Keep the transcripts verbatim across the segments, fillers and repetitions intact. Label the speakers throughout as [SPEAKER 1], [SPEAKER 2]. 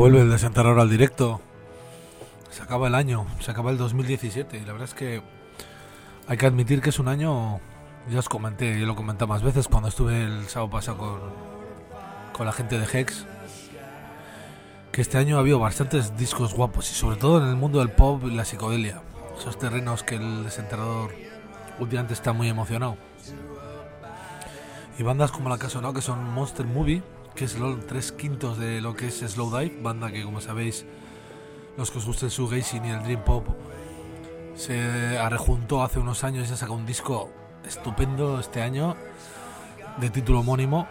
[SPEAKER 1] Vuelve el Desenterrador al directo. Se acaba el año, se acaba el dos mil diecisiete. Y la verdad es que hay que admitir que es un año. Ya os comenté, yo lo comenté más veces cuando estuve el sábado pasado con, con la gente de Hex, que este año ha habido bastantes discos guapos y sobre todo en el mundo del pop y la psicodelia, esos terrenos que el Desenterrador últimamente está muy emocionado. Y bandas como la que ha sonado, que son Monster Movie, que es los tres quintos de lo que es Slowdive, banda que, como sabéis, los que os guste el shoegazing y el dream pop, se rejuntó hace unos años y ha sacado un disco estupendo este año de título homónimo.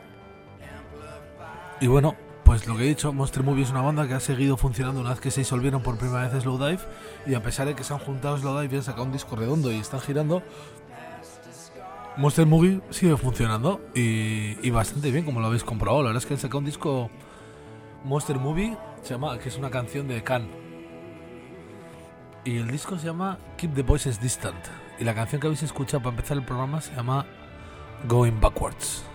[SPEAKER 1] Y bueno, pues lo que he dicho, Monster Movie es una banda que ha seguido funcionando una vez que se disolvieron por primera vez Slowdive, y a pesar de que se han juntado Slowdive y han sacado un disco redondo y están girando, Monster Movie sigue funcionando y, y bastante bien, como lo habéis comprobado. La verdad es que han sacado un disco Monster Movie, se llama, que es una canción de Can, y el disco se llama Keep the Voices Distant, y la canción que habéis escuchado para empezar el programa se llama Going Backwards.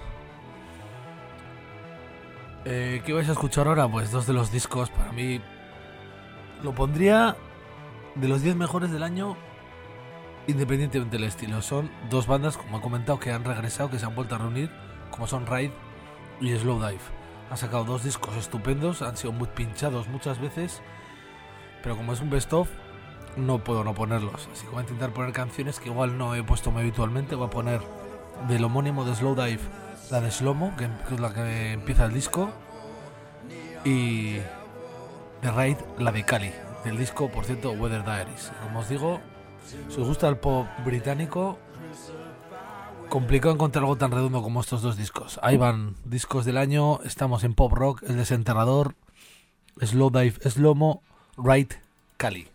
[SPEAKER 1] Eh, ¿Qué vais a escuchar ahora? Pues dos de los discos, para mí lo pondría de los diez mejores del año, independientemente del estilo. Son dos bandas, como he comentado, que han regresado, que se han vuelto a reunir, como son Ride y Slowdive. Han sacado dos discos estupendos, han sido muy pinchados muchas veces, pero como es un best of, no puedo no ponerlos. Así que voy a intentar poner canciones que igual no he puesto muy habitualmente. Voy a poner del homónimo de Slowdive la de Slomo, que es la que empieza el disco, y de Ride la de Cali, del disco, por cierto, Weather Diaries. Y como os digo, si os gusta el pop británico, complicado encontrar algo tan redondo como estos dos discos. Ahí van, discos del año. Estamos en pop rock, El Desenterrador, Slowdive, Slomo, Ride, Cali.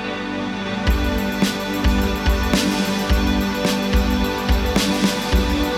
[SPEAKER 2] We'll be right back.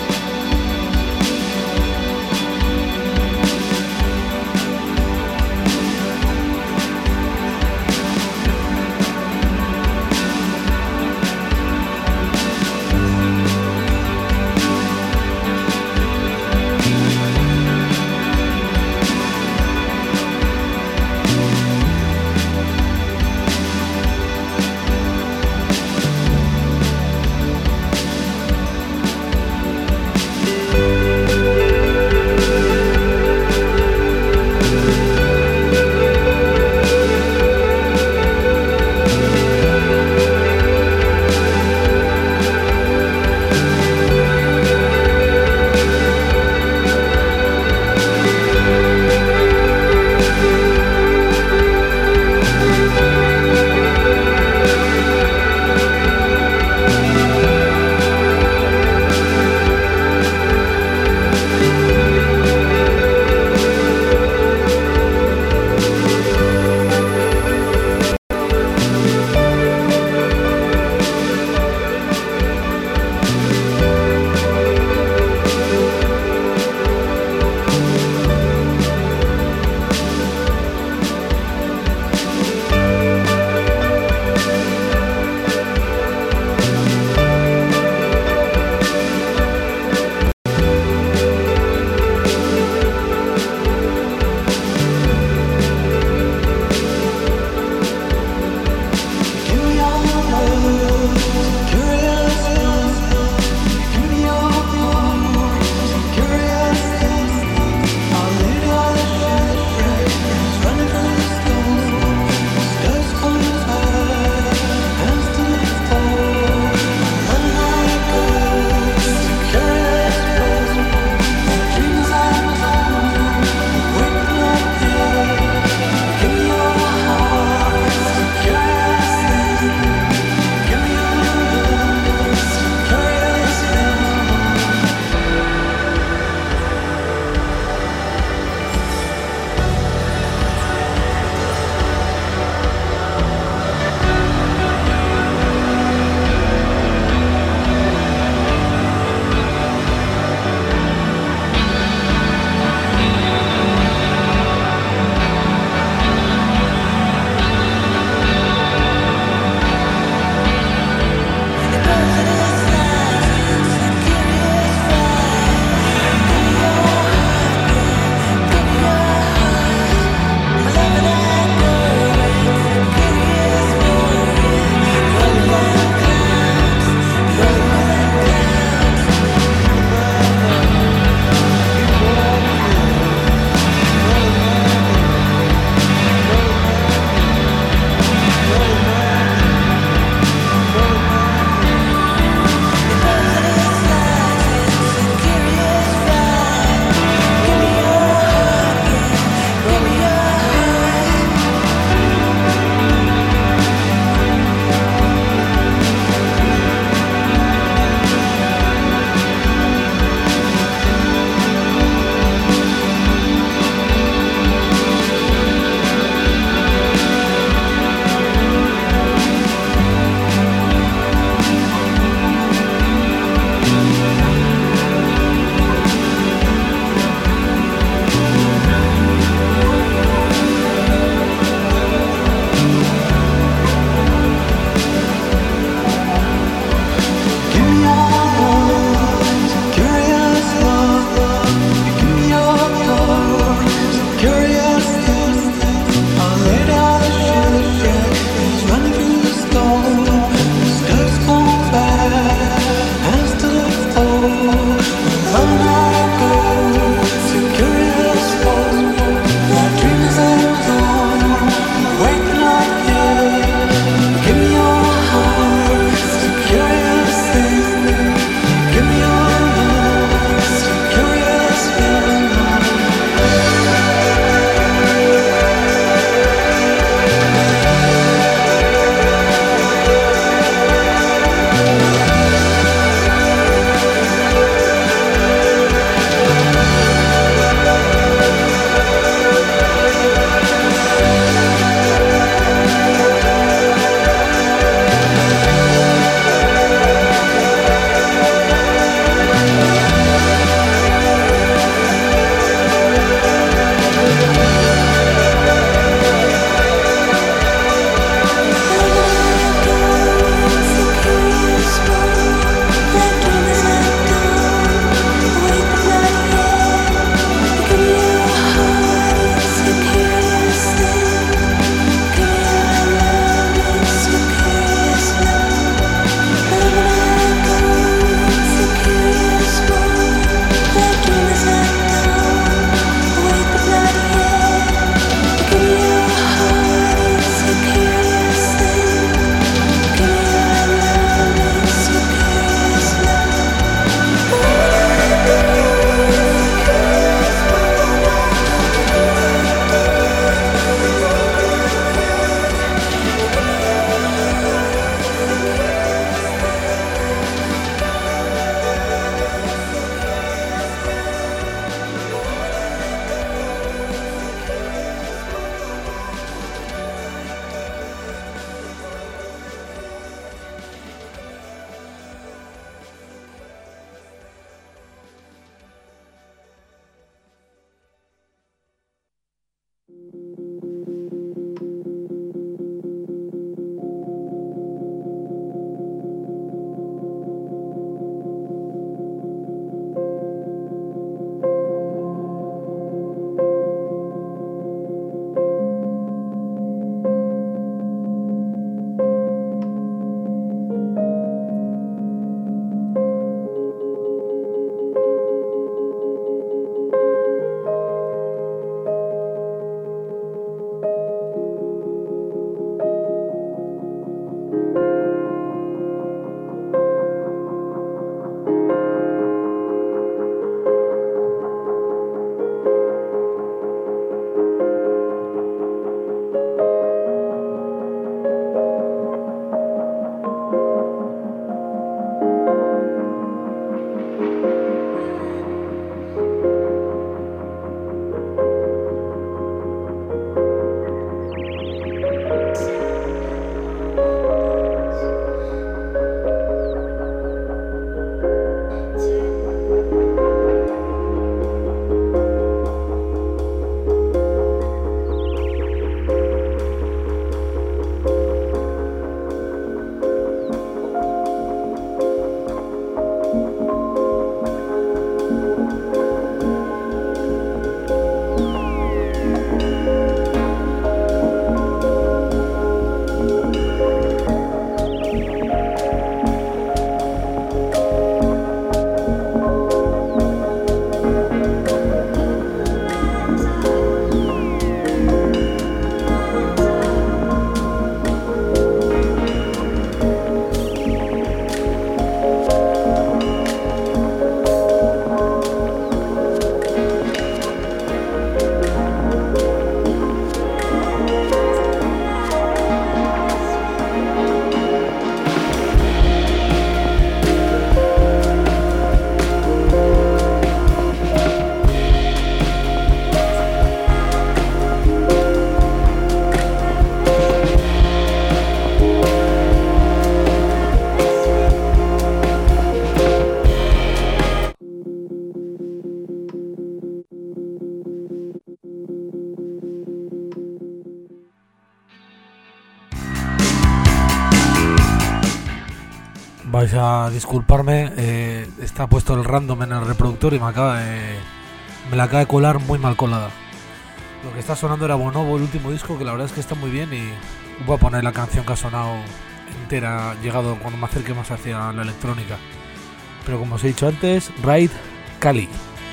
[SPEAKER 1] Vais a disculparme, eh, está puesto el random en el reproductor y me acaba de, me la acaba de colar muy mal colada. Lo que está sonando era Bonobo, el último disco, que la verdad es que está muy bien, y voy a poner la canción que ha sonado entera, llegado cuando me acerque más hacia la electrónica. Pero como os he dicho antes, Raid Cali.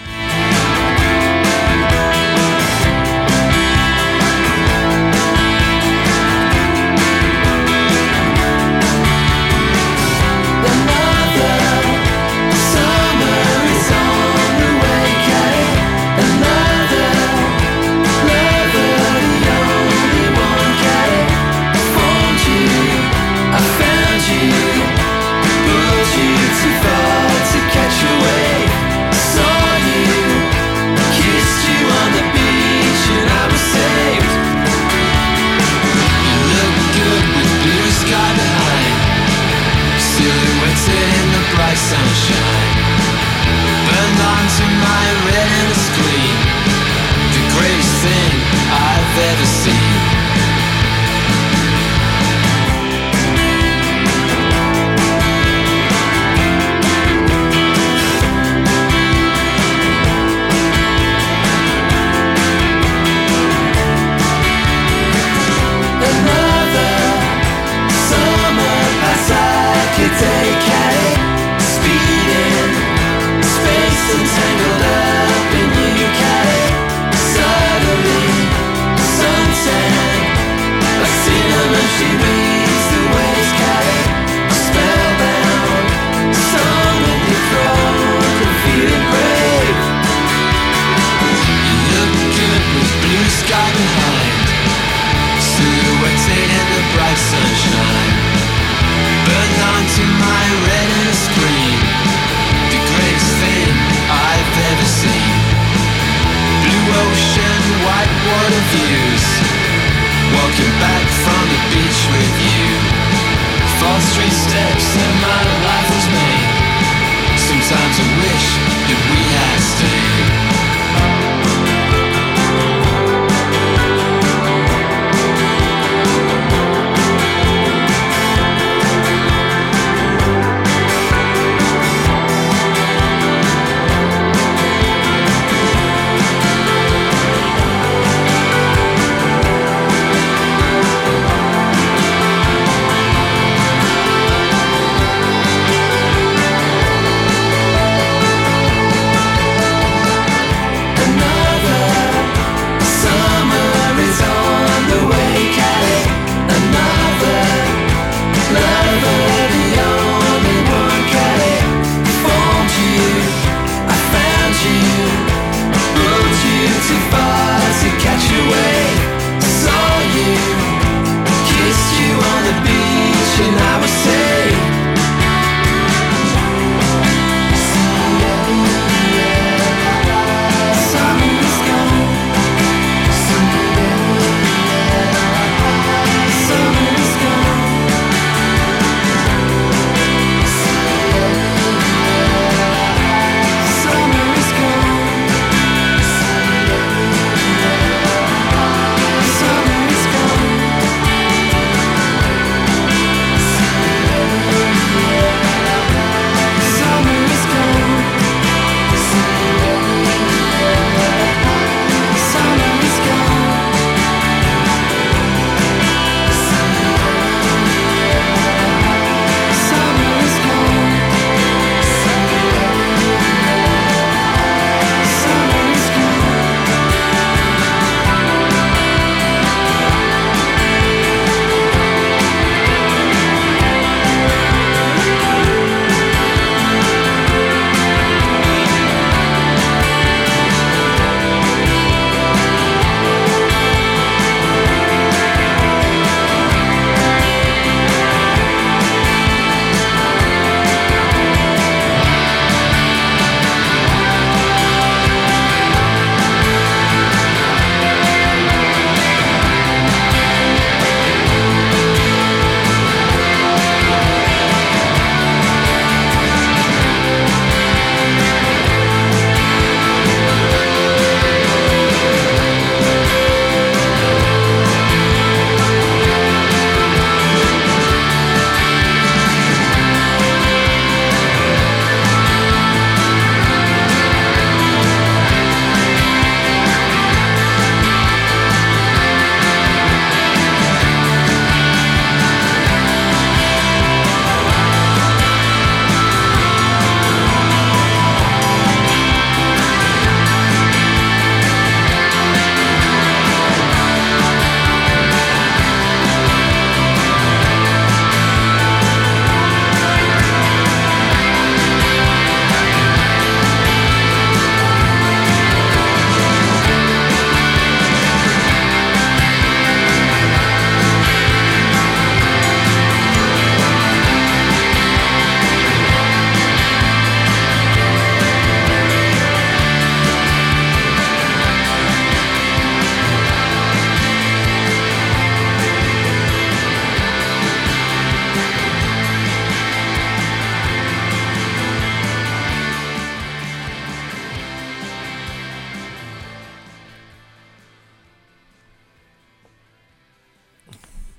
[SPEAKER 2] Sunshine burned onto my retina screen, the greatest thing I've ever seen. Another summer pass I could take at it. Tangled up in you, cat. Suddenly, sunset, a cinnamon she reads the waves, cat. Spellbound, song in your throat, and feeling brave. You look good with blue sky behind, silhouetted in the bright sunshine. Burned onto my retina screen, the greatest thing I've ever seen. Blue ocean, white water views, walking back from the beach with you. False street steps that my life was made. Sometimes I wish that we had stayed.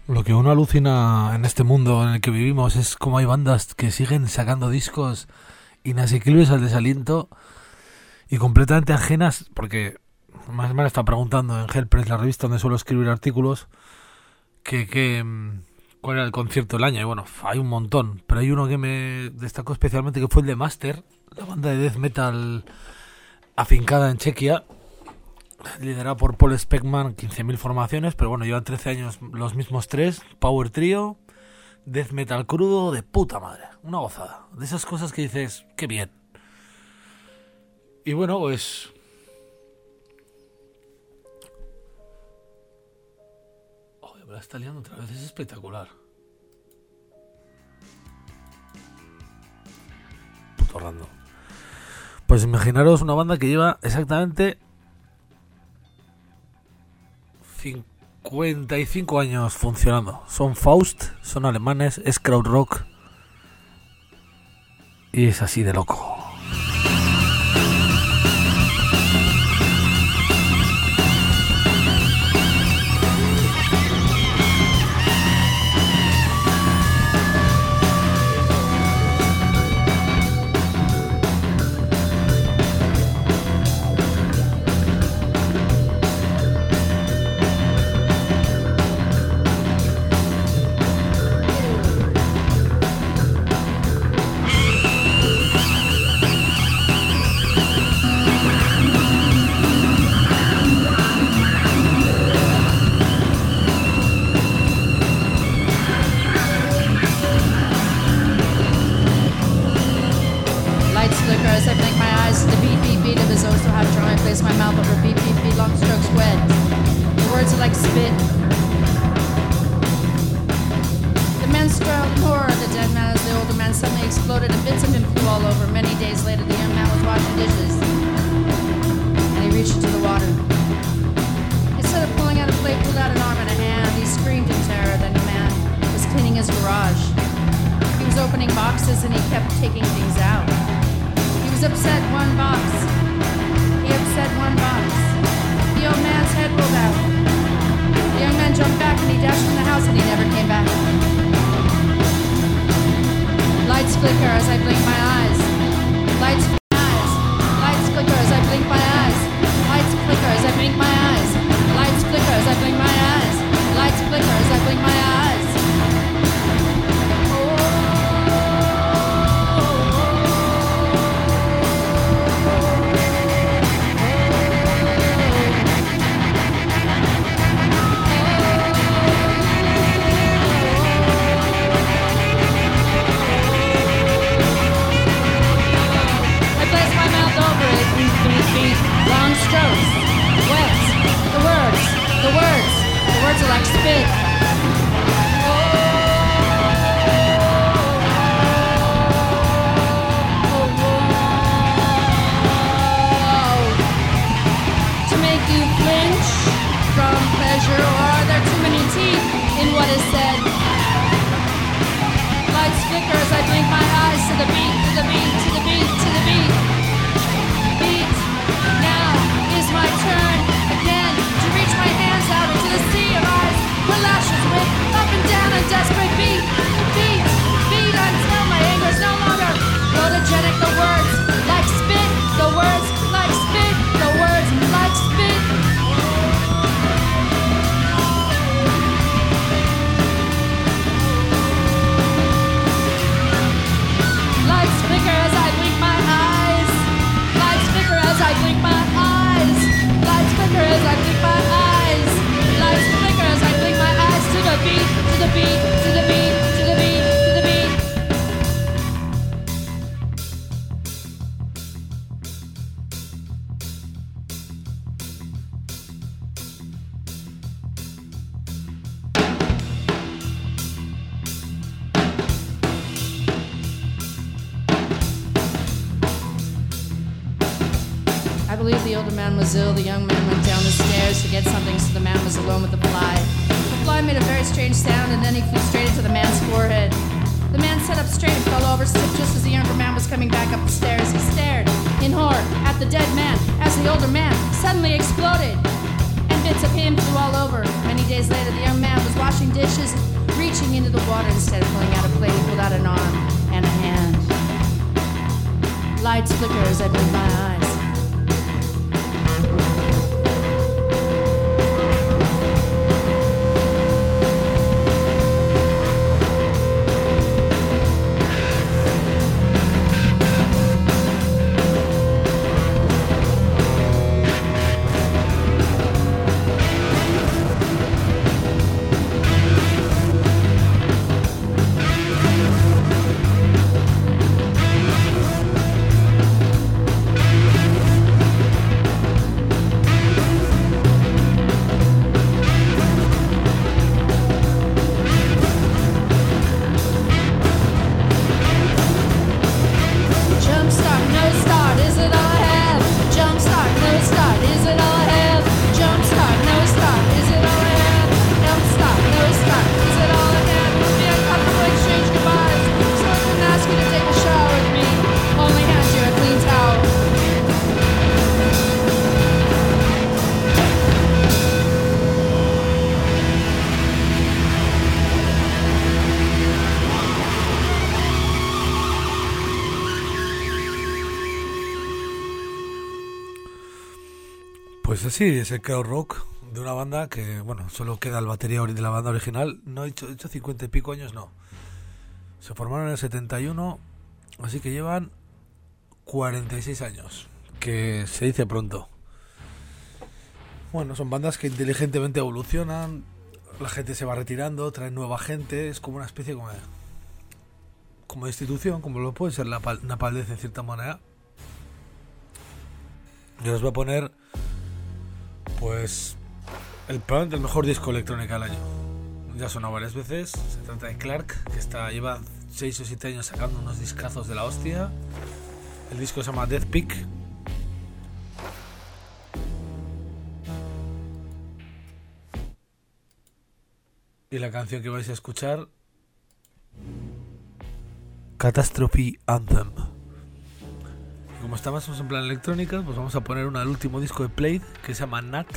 [SPEAKER 1] Lo que uno alucina en este mundo en el que vivimos es cómo hay bandas que siguen sacando discos inasequibles al desaliento y completamente ajenas, porque más me está preguntando en Hellpress, la revista donde suelo escribir artículos, que, que cuál era el concierto del año. Y bueno, hay un montón, pero hay uno que me destacó especialmente, que fue el de Master, la banda de death metal afincada en Chequia, liderada por Paul Speckman, quince mil formaciones, pero bueno, llevan trece años los mismos tres, Power Trio, death metal crudo, de puta madre, una gozada, de esas cosas que dices, qué bien. Y bueno, pues... Oh, me la está liando otra vez, es espectacular. Puto random. Pues imaginaros una banda que lleva exactamente cincuenta y cinco años funcionando. Son Faust, son alemanes, es krautrock y es así de loco.
[SPEAKER 3] The young man went down the stairs to get something, so the man was alone with the fly. The fly made a very strange sound, and then he flew straight into the man's forehead. The man sat up straight and fell over just as the younger man was coming back up the stairs. He stared in horror at the dead man as the older man suddenly exploded and Bits of him flew all over. Many days later, the young man was washing dishes, reaching into the water instead of pulling out a plate. He pulled out an arm and a hand. Lights flicker as I blink my eyes.
[SPEAKER 1] Pues así es el crowd rock de una banda que, bueno, solo queda el batería de la banda original. No he hecho, he hecho cincuenta y pico años, no. Se formaron en el setenta y uno, así que llevan cuarenta y seis años, que se dice pronto. Bueno, son bandas que inteligentemente evolucionan, la gente se va retirando, traen nueva gente, es como una especie como de, como de institución, como lo puede ser la Napalm Death en cierta manera. Yo os voy a poner, pues, el probablemente el mejor disco electrónico del año. Ya sonó varias veces. Se trata de Clark, que está lleva seis o siete años sacando unos discazos de la hostia. El disco se llama Death Peak. Y la canción que vais a escuchar, Catastrophe Anthem. Y como estamos en plan electrónica, pues vamos a poner una del último disco de Played, que se llama Nat.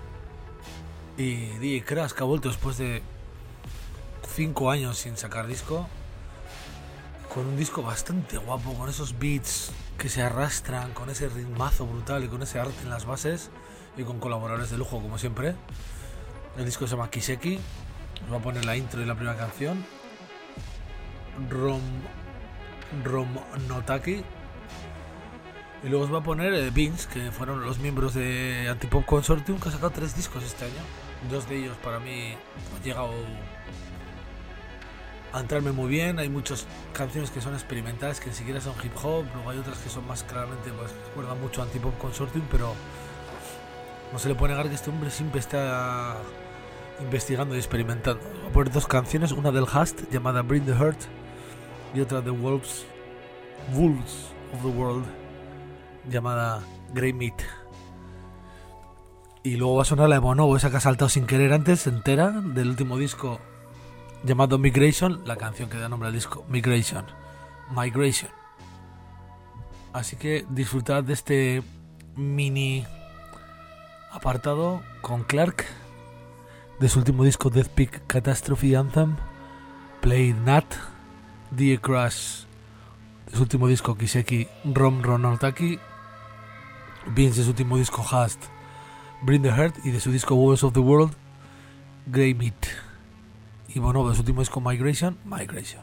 [SPEAKER 1] Y D J Crash, que ha vuelto después de cinco años sin sacar disco, con un disco bastante guapo, con esos beats que se arrastran, con ese ritmazo brutal y con ese arte en las bases, y con colaboradores de lujo como siempre. El disco se llama Kiseki. Os voy a poner la intro y la primera canción, Rom Rom Notaki, y luego os voy a poner eh, Vince, que fueron los miembros de Antipop Consortium, que ha sacado tres discos este año. Dos de ellos para mí han llegado a entrarme muy bien. Hay muchas canciones que son experimentales, que ni siquiera son hip hop. Luego hay otras que son más claramente, pues recuerdan mucho a Antipop Consortium, pero no se le puede negar que este hombre siempre está investigando y experimentando. Voy a poner dos canciones, una del Hast llamada Bring the Hurt y otra de Wolves Wolves of the World llamada Grey Meat. Y luego va a sonar la de Bonobo, esa que ha saltado sin querer antes, entera, del último disco llamado Migration, la canción que da nombre al disco, Migration Migration. Así que disfrutad de este mini apartado con Clark, de su último disco Death Peak Catastrophe Anthem, Played Nat, D J Crash, de su último disco Kiseki Rom Ronotaki, Vince de su último disco Hast Bring the Hurt, y de su disco Wolves of the World Grey Meat, y bueno, de su último disco Migration Migration.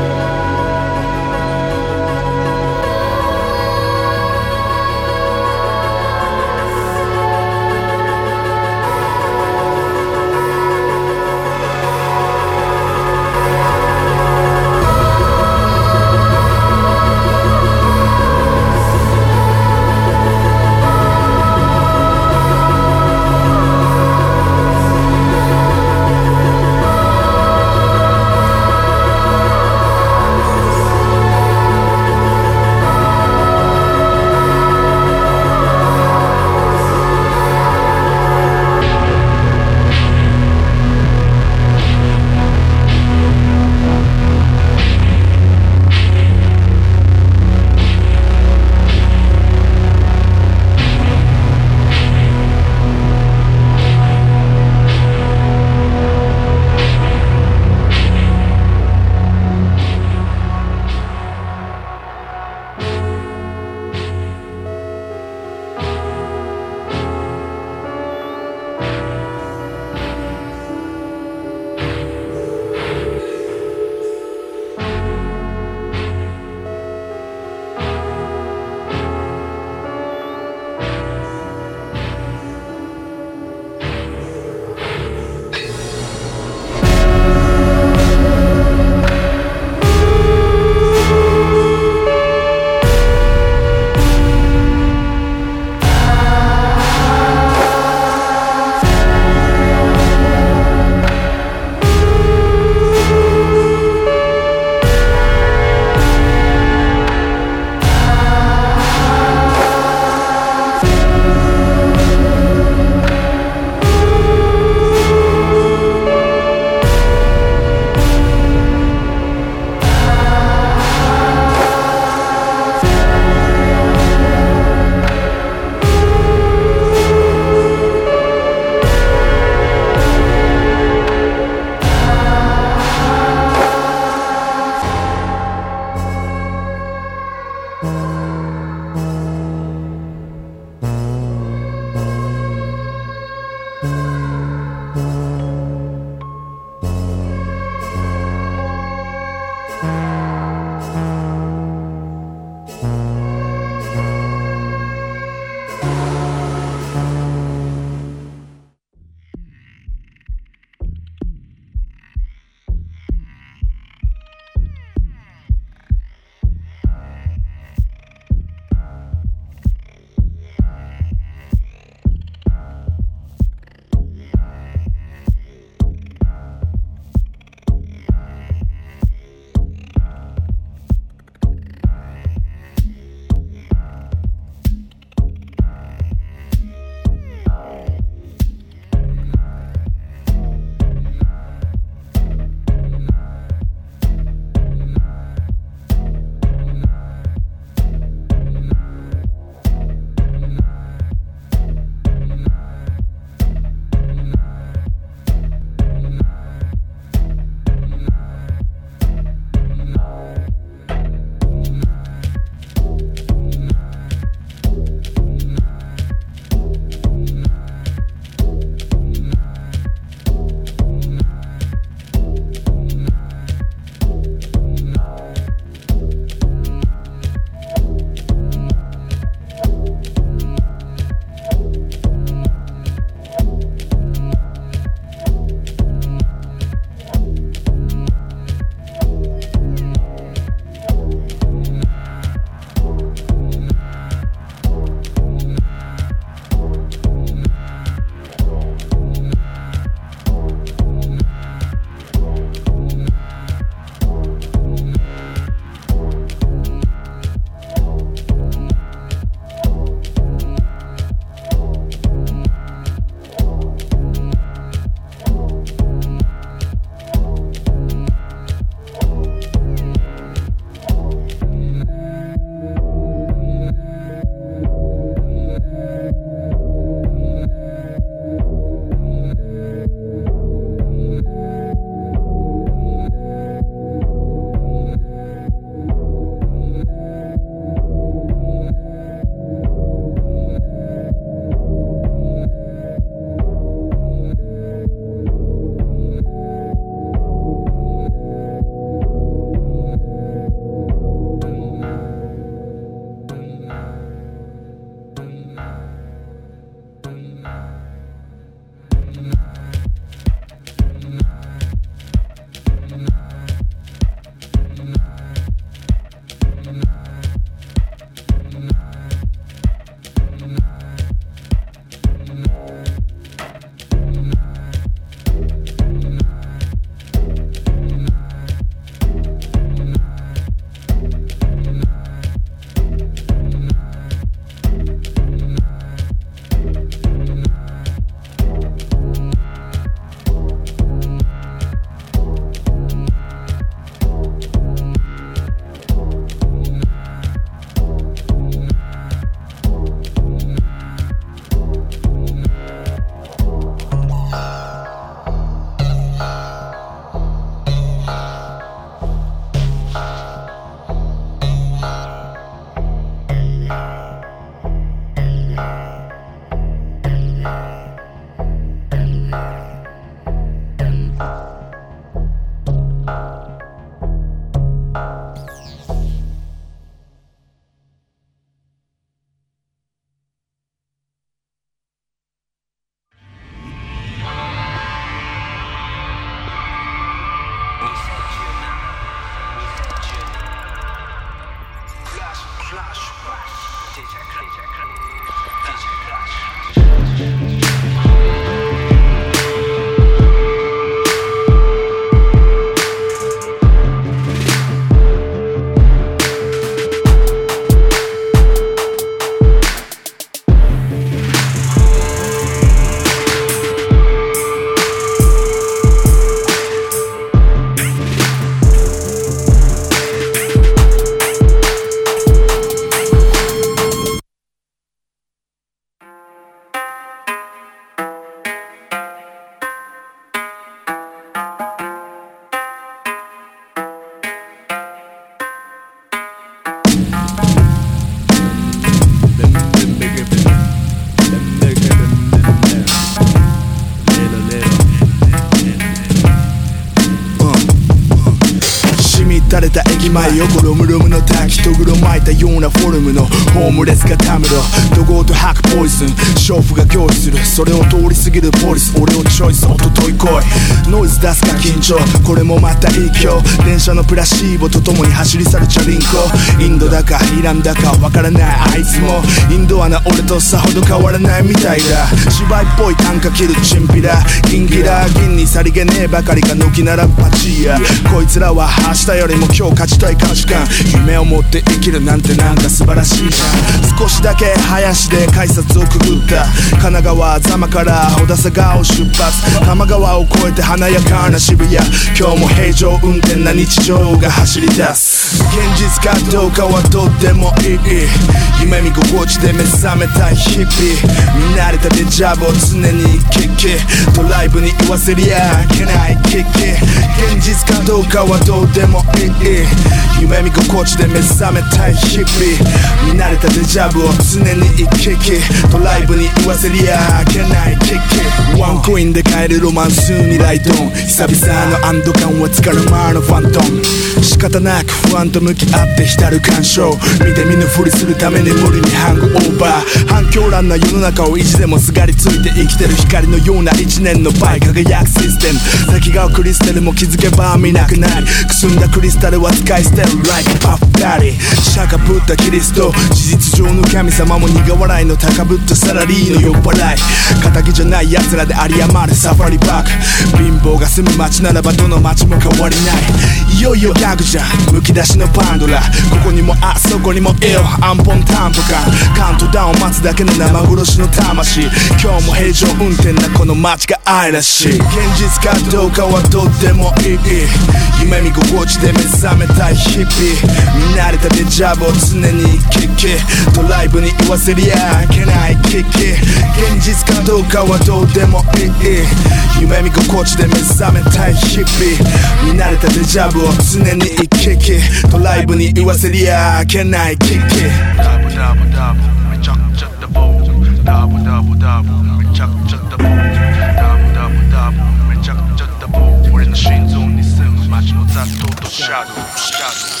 [SPEAKER 4] された駅前横ロムロムの滝とぐろ巻いたようなフォルムのホームレスがたむろ怒号と吐くポイズン娼婦が凝視するそれを通り過ぎるポリス俺をチョイスおととい来いノイズ出すか緊張これもまた影響電車のプラシーボとともに走り去るチャリンコインドだかイランだかわからないあいつもインドアな俺とさほど変わらないみたいだ芝居っぽい短歌切るチンピラギンギラ銀にさりげねえばかりが抜きならパチやこいつらは明日よりも今日勝ちたい価値観夢を持って生きるなんてなんか素晴らしいじゃん少しだけ林で改札をくぐった神奈川座間から小田坂を出発多摩川を越えて華やかな渋谷今日も平常運転な日常が走り出す現実かどうかはとってもいい夢見心地で目覚めたい日々見慣れたデジャブを常にキッキドライブに言わせりゃいけないキッキ現実かどうかはどうでもいい夢見心地で目覚めたい日々見慣れたデジャブを常に行き来ドライブに言わせりゃいけないキッキワンコインで買えるロマンスにライトン久々の安堵感はつかの間のファントム仕方なく不安と向き合って浸る感傷見て見ぬふりするために無理にハングオーバー反響乱な世の中を意地でもすがりついて生きてる光のような一年の倍輝くシステム先がクリスタルも気づけば見なくなりくすんだクリスタルは使い捨てる like a puff daddy 釈迦ブッダキリスト事実上の神様も苦笑いの高ぶったサラリーの酔っ払い仇じゃない奴らで有り余るサファリパーク貧乏が住む街ならばどの街も変わりないいよいよギャグじゃんむき出しのパンドラここにもあそこにもエオアンポンタンポカンカウントダウンを待つだけの生殺しの魂今日も平常運転なこの街が愛らしい現実かどうかはどうでもいい夢見心地で目覚めたい日々見慣れたデジャブを常にキッキドライブに言わせりゃいけないキッキ現実かどうかはどうでもいい夢見心地で目覚めたい日々見慣れたデジャブを常に行き来ドライブに言わせりゃいけないキッキダブダブダブめちゃくちゃダブダブダブダブめちゃくちゃダブダブダブダブめちゃくちゃダブ俺の心臓に住む街の雑踏とシャドウシャドウ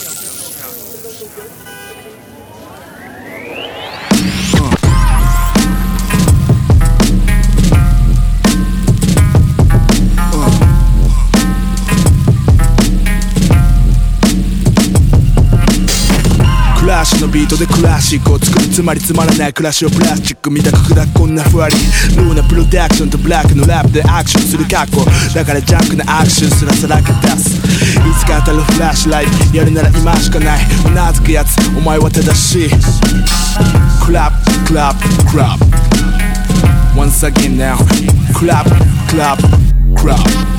[SPEAKER 4] クラッシュのビートでクラシックを作るつまりつまらない暮らしをプラスチック見たく砕くこんなふわりルーなプロダクションとブラックのラップでアクションする格好だからジャンクなアクションすらさらけ出すいつか当たるフラッシュライトやるなら今しかないうなずくやつお前は正しいクラップクラップクラップ Once again now クラップクラップクラップ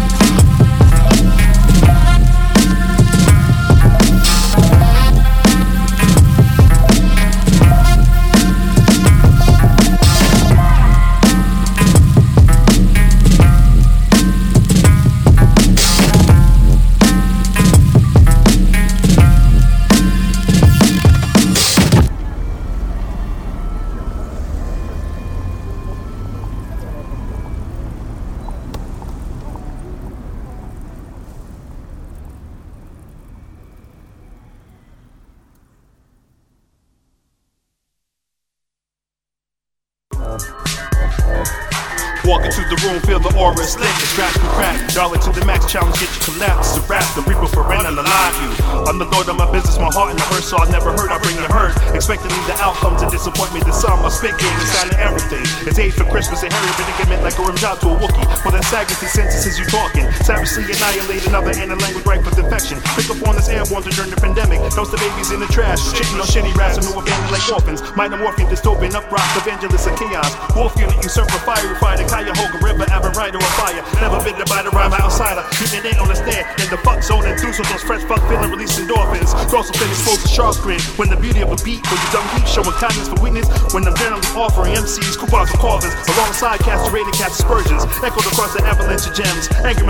[SPEAKER 5] Walk into the room, feel the aura is lit. It's crack and crack. Darling to the max, challenge, get you collapse. The rap, the reaper for rent and alive you. I'm the lord of my business, my heart and the hurt, so I never hurt, I bring the hurt. Expecting the outcome to disappoint me this summer. Spit game is silent everything. It's age for Christmas and Harry predicament like a rim job to a Wookiee. For that sagging to sentences you talking. Savagely annihilate another and a language ripe for defection. Pick up on this airborne during the pandemic. Toast the babies in the trash. Chicken on shitty rats and who abandoned like orphans. Minomorphian, dystopian, uprock, evangelists and chaos. Wolf unit, usurper, fiery fighter, Cuyahoga River, Aberrider on fire. Never been to by the rhyme outsider. Keeping it on the stand in the fuck zone. Enthused with those fresh fuck feeling, release endorphins. Cross the finish, exposed to sharp grin. When the beauty of a beat, when you dumb weak, showing kindness for weakness. When I'm generally offering M Cs, coupons for coffins. Alongside castrated cats aspersions. Echoed across the avalanche of gems. Angry mountain of rock.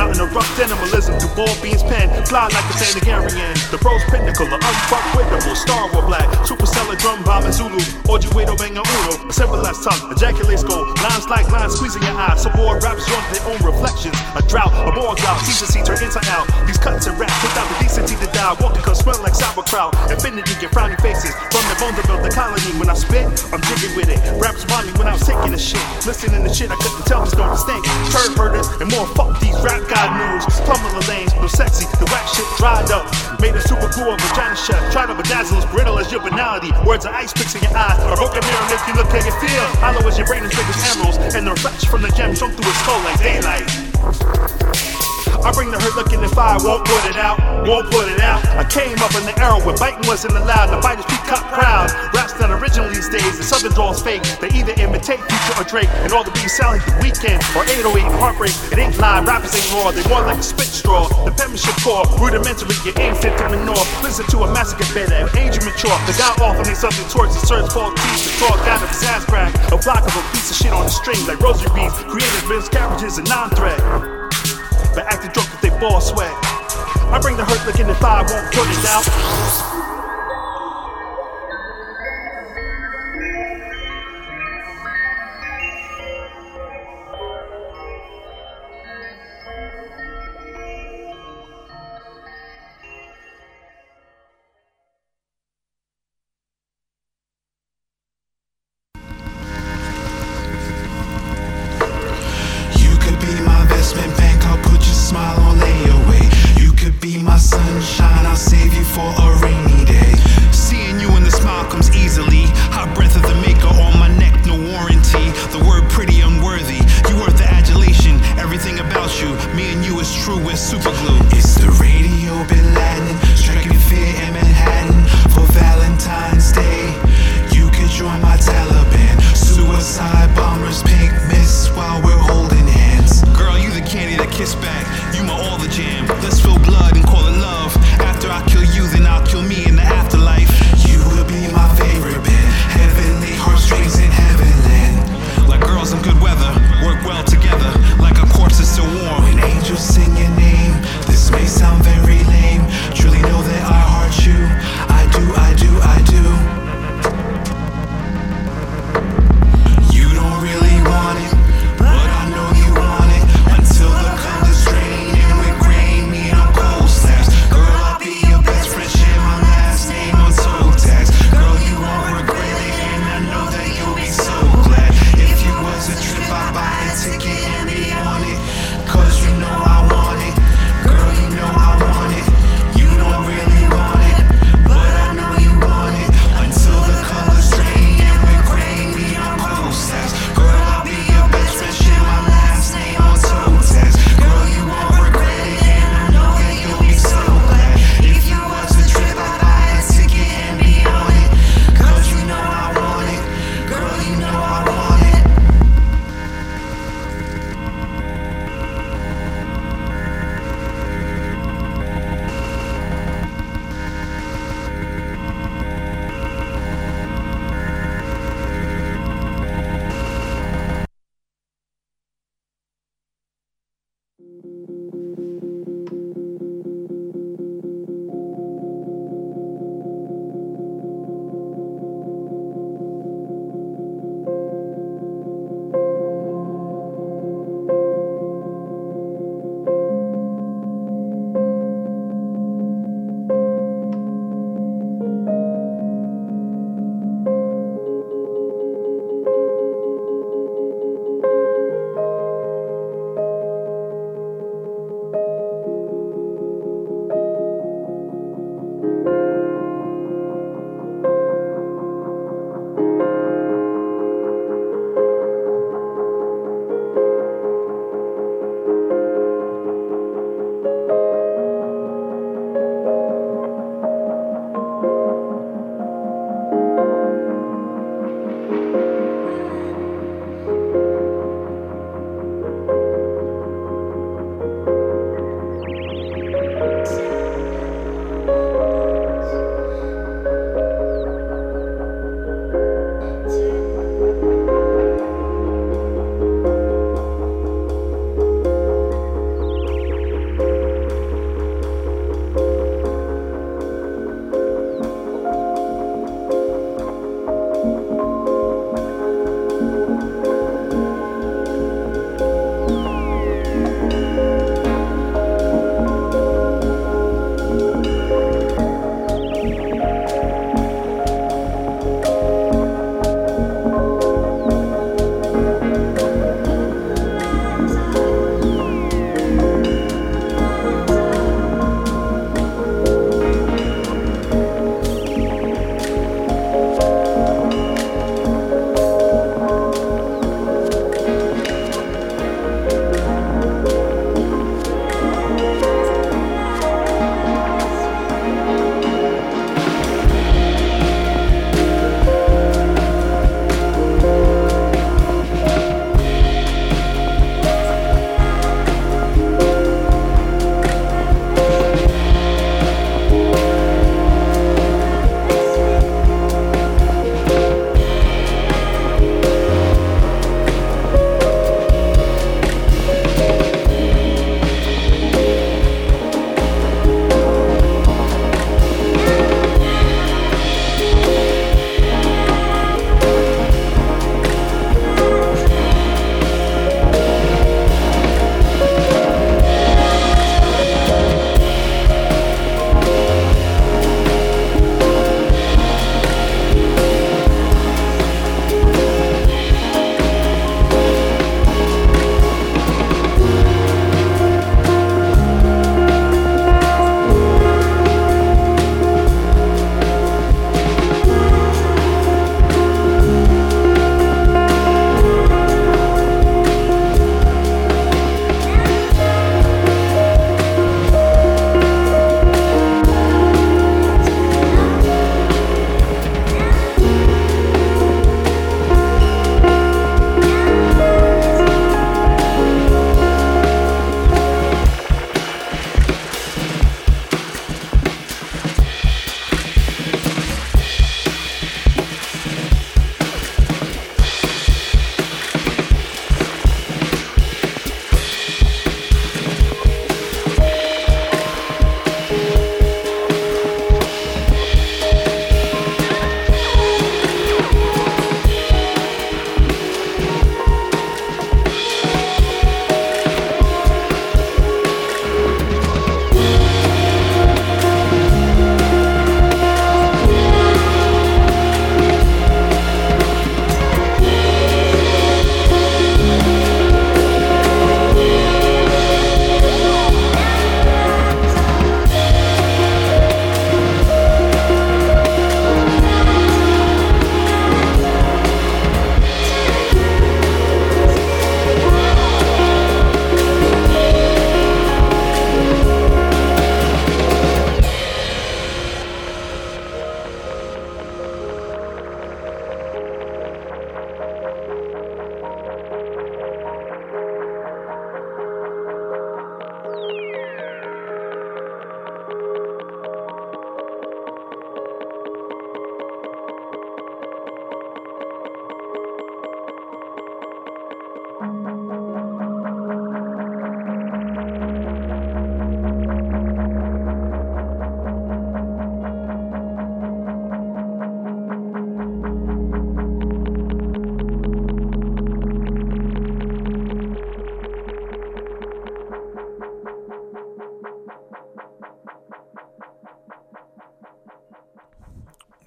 [SPEAKER 5] Denimalism through ball beans pen, fly like the Thanagarian. The bro's pinnacle, the unfuckwittable. Star War Black, supercellar drum bomb and Zulu. Ojiwedo bang uno, a civilized tongue, ejaculates go. Lines like lines squeezing your eyes. Some more raps join their own reflections. A drought, a more drought, decency turn inside out. These cuts and raps without the decency to die. Walking cause smell like sauerkraut. Infinity get frowning faces. From the bones to build the colony. When I spit, I'm jigging with it. Raps rhyme me when I was taking the shit. Listening to shit I couldn't tell this don't stink. Turd herders and more fuck these rap god moves. Plumbing the lanes, no sexy, the whack shit dried up. Made a super glue of vagina shut. Try to bedazzle as brittle as your banality. Words are ice picks in your eyes. A broken mirror makes you look how you feel. Hollow as your brain is big as emeralds. And the reflection from the gem shone through his skull like daylight. I bring the hurt looking if I won't put it out, won't put it out. I came up in the era where biting wasn't allowed. The biters be cut proud. Raps not original these days, the southern draw's fake. They either imitate Future or Drake, and all the beats sound like The Weeknd or eight oh eight Heartbreak. It ain't live, rappers ain't raw, they more like a spit straw. The penmanship core, rudimentary, your aim fit to manure. Listen to a massacre better, age mature. The guy off and they something towards the search for teeth. The talk out of his ass crack. A block of a piece of shit on a string like rosary beads. Created Vince cabbages and non-threat. But acting drunk if they ball sweat. I bring the hurt looking if I won't put it out.
[SPEAKER 4] Sunshine, I'll save you for a rainy day. Seeing you in the smile comes easily. Hot breath of the maker on my neck, no warranty. The word pretty unworthy. You worth the adulation. Everything about you, me and you is true, we're super glue. It's the radio Bin Laden, striking fear in Manhattan for Valentine's Day. You could join my Taliban. Suicide bombers, pink mist while we're holding hands. Girl, you the candy that kiss back. You my all the jam. Let's fill blood and call it love. After I kill you, then I'll kill me in the afterlife. You will be my favorite band. Heavenly heartstrings in heavenland. Like girls in good weather, work well together. Like our corpses still warm. When angels sing your name, this may sound very lame. Truly know that I heart you. I do, I do, I do. You don't really want it, but I know you want it. Until the colors drain and with grain, me and I'm cold slabs. Girl, I'll be your best friend.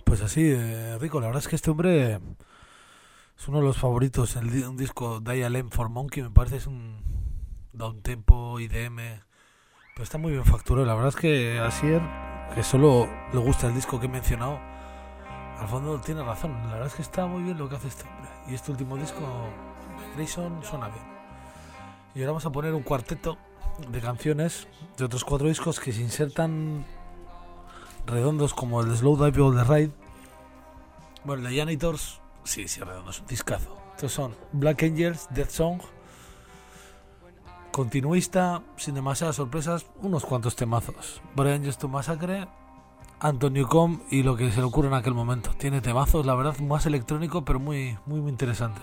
[SPEAKER 1] Pues así, eh, Rico, la verdad es que este hombre es uno de los favoritos. El, di- un disco Dial for Monkey me parece es un downtempo, I D M, pero está muy bien facturado. La verdad es que Asier, que solo le gusta el disco que he mencionado, al fondo tiene razón. La verdad es que está muy bien lo que hace este hombre. Y este último disco, Grayson, suena bien. Y ahora vamos a poner un cuarteto de canciones de otros cuatro discos que, sin ser tan redondos como el de Slow Dive o el de Ride, bueno, el de Janitors, sí, sí, redondo, es un discazo. Estos son Black Angels, Death Song, continuista, sin demasiadas sorpresas, unos cuantos temazos. Brian Just Massacre, Antonio Com y lo que se le ocurre en aquel momento. Tiene temazos, la verdad, más electrónico, pero muy, muy, muy interesante.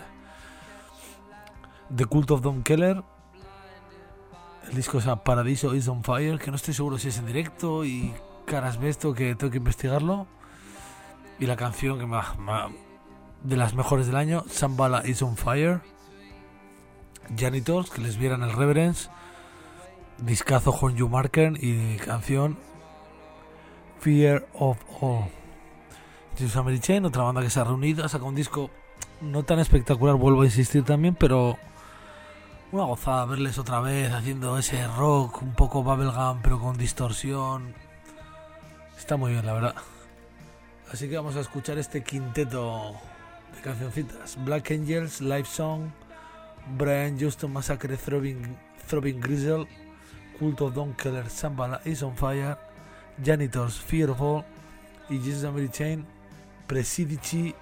[SPEAKER 1] The Cult of Don Keller, el disco se llama Paradiso is on Fire, que no estoy seguro si es en directo, y caras ve esto que tengo que investigarlo. Y la canción que me, me, de las mejores del año, Shambhala is on Fire. Janitors, que les vieran el Reverence, discazo Horn You Marker, y canción Fear of All. Jesus Mary Chain, otra banda que se ha reunido, ha sacado un disco no tan espectacular, vuelvo a insistir también, pero una gozada verles otra vez haciendo ese rock un poco bubblegum pero con distorsión. Está muy bien, la verdad. Así que vamos a escuchar este quinteto de cancioncitas: Black Angels, Live Song, Brian Just Massacre, Throbbing, Throbbing Grizzle, Cult of Don Keller, Shambhala is on Fire, Janitors, Fear of All, y Jesus Mary Chain, Presidici.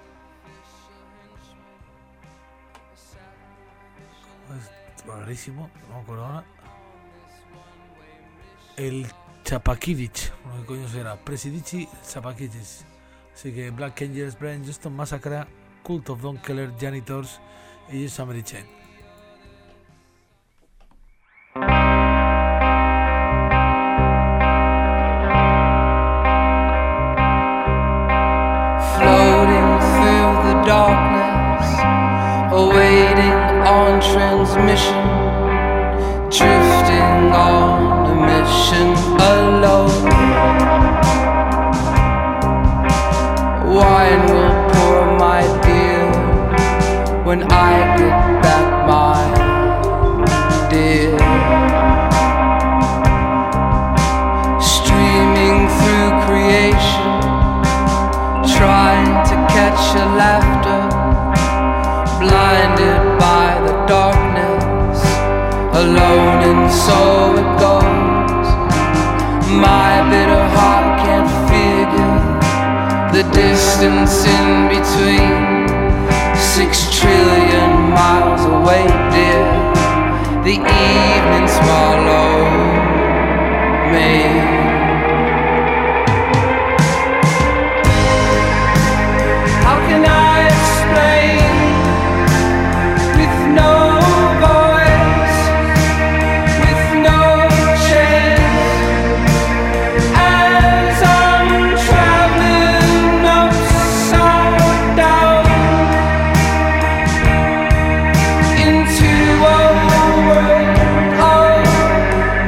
[SPEAKER 1] Es rarísimo, no me acuerdo ahora. El Chapakidich, ¿qué coño será? Presidici, Chapakidich. Así que Black Angels, Brian Justin Massacre, Cult of Don Keller, Janitors y Jesus Mary Chain.
[SPEAKER 2] Floating through the darkness, awaiting on transmission, drifting on a mission alone. Wine will pour, my dear, when I get back, my dear. Streaming through creation, trying to catch your laughter, blinded by the darkness, alone, and so it goes. My bitter heart can't figure the distance in between, six trillion miles away, dear. The evening swallow me. How can I explain with no voice, with no chance, as I'm traveling upside down into a world of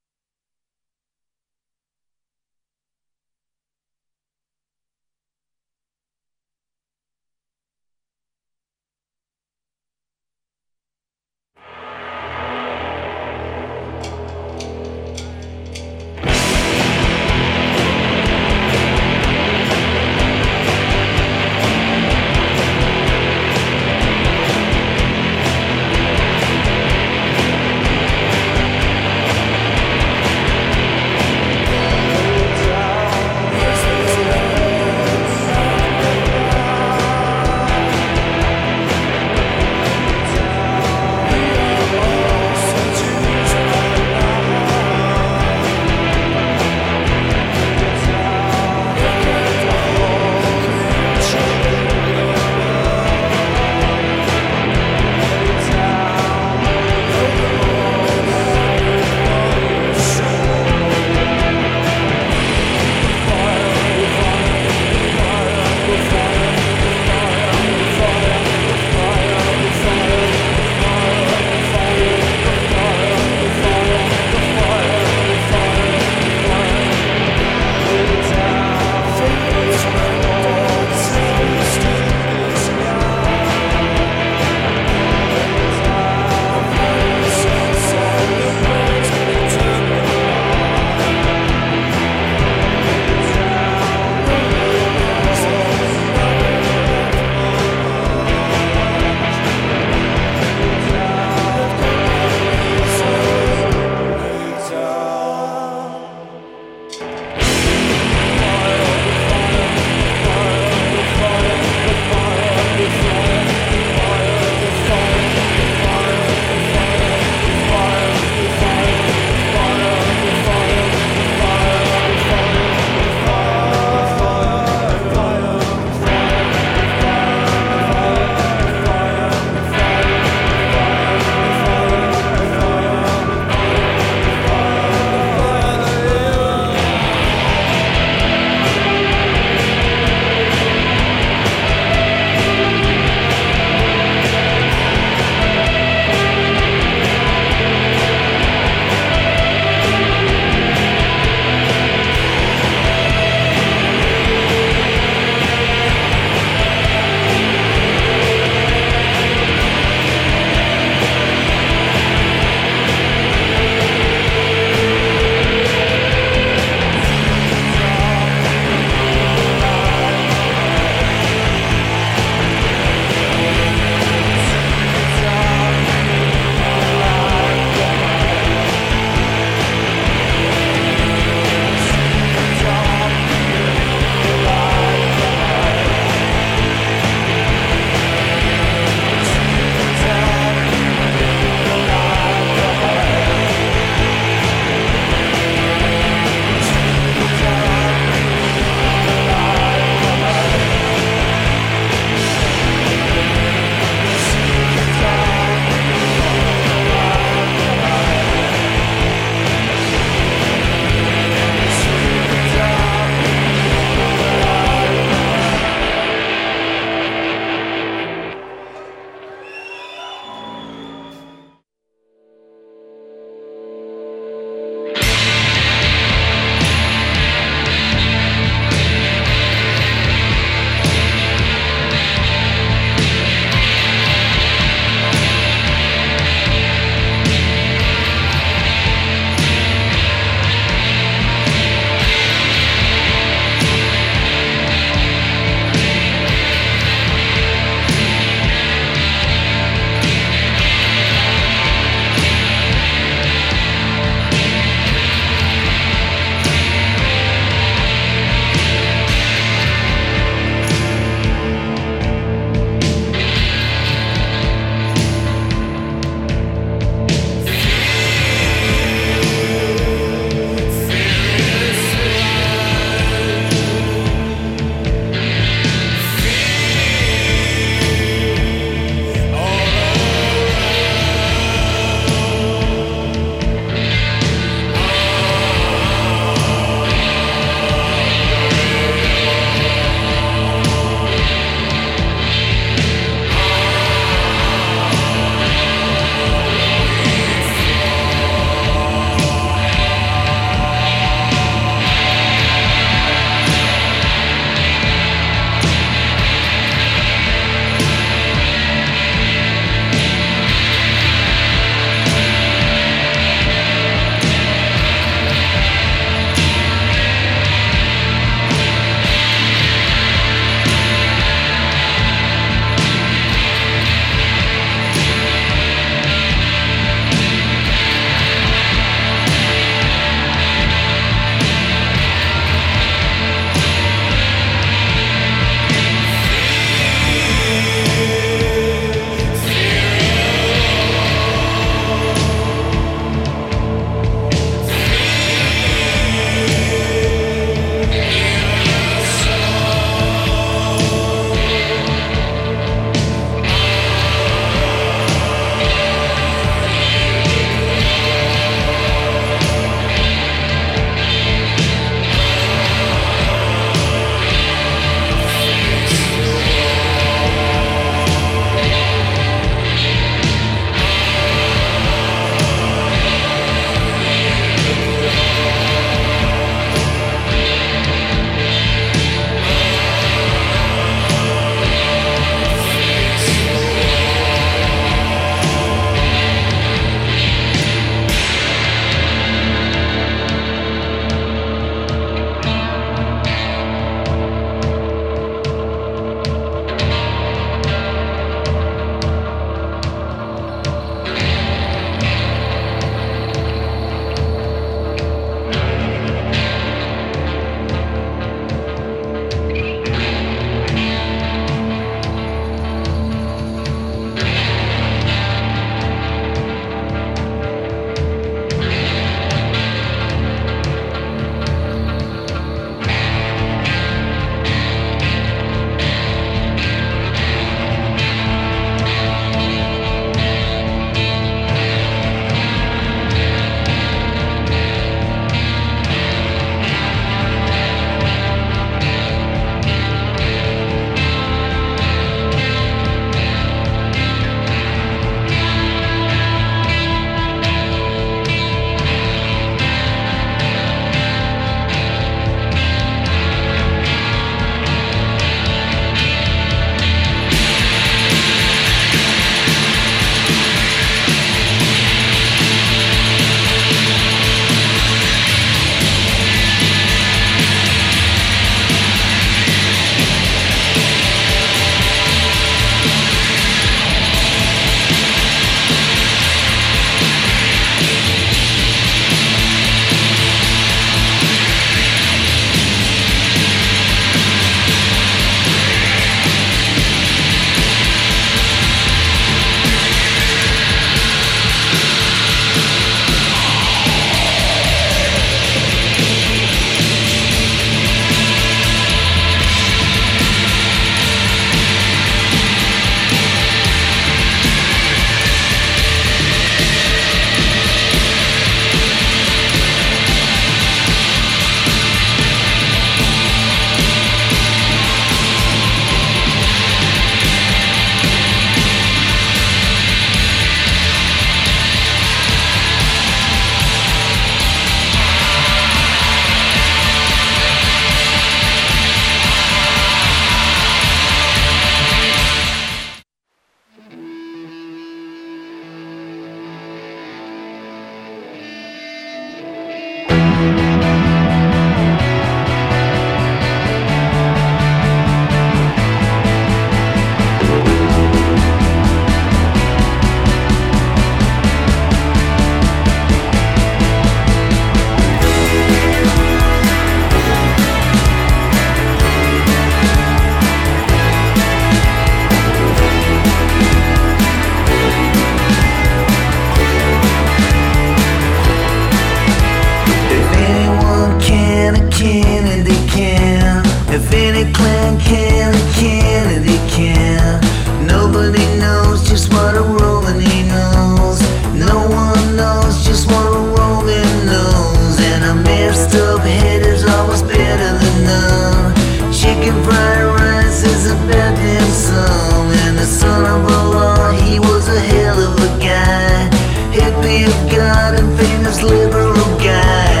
[SPEAKER 6] just what a rolling he knows. No one knows just what a rolling knows. And a messed up head is always better than none. Chicken fried rice is a bad damn song. And the son of a law, he was a hell of a guy. Hippie of God and famous liberal guy.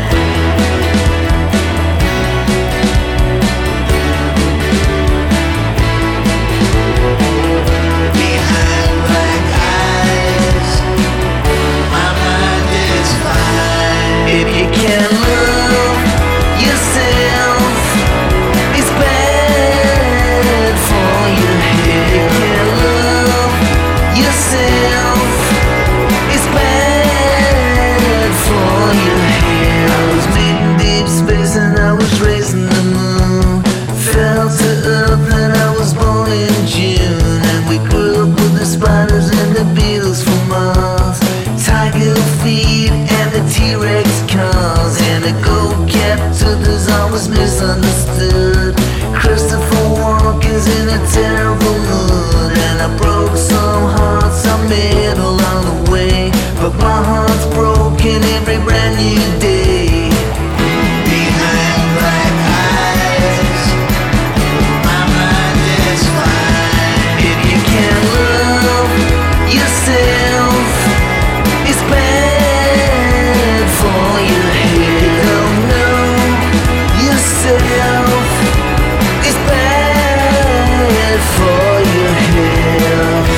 [SPEAKER 6] Behind black eyes, my mind is fine. If you can't love yourself, it's bad for you. If you can't love yourself, it's bad for you. I was made in deep space and I was raising the moon. Fell to earth and I was born in June. And we grew up with the spiders and the beetles from Mars. Tiger feet and the T-Rex cars. And the gold cap toothers always misunderstood. Christopher Walken's in a terrible mood. And I broke some hearts I made along the way. But my heart's broken every brand new day. Behind black eyes, my mind is fine. If you can't love yourself, it's bad for you. If you don't know yourself, it's bad for your health.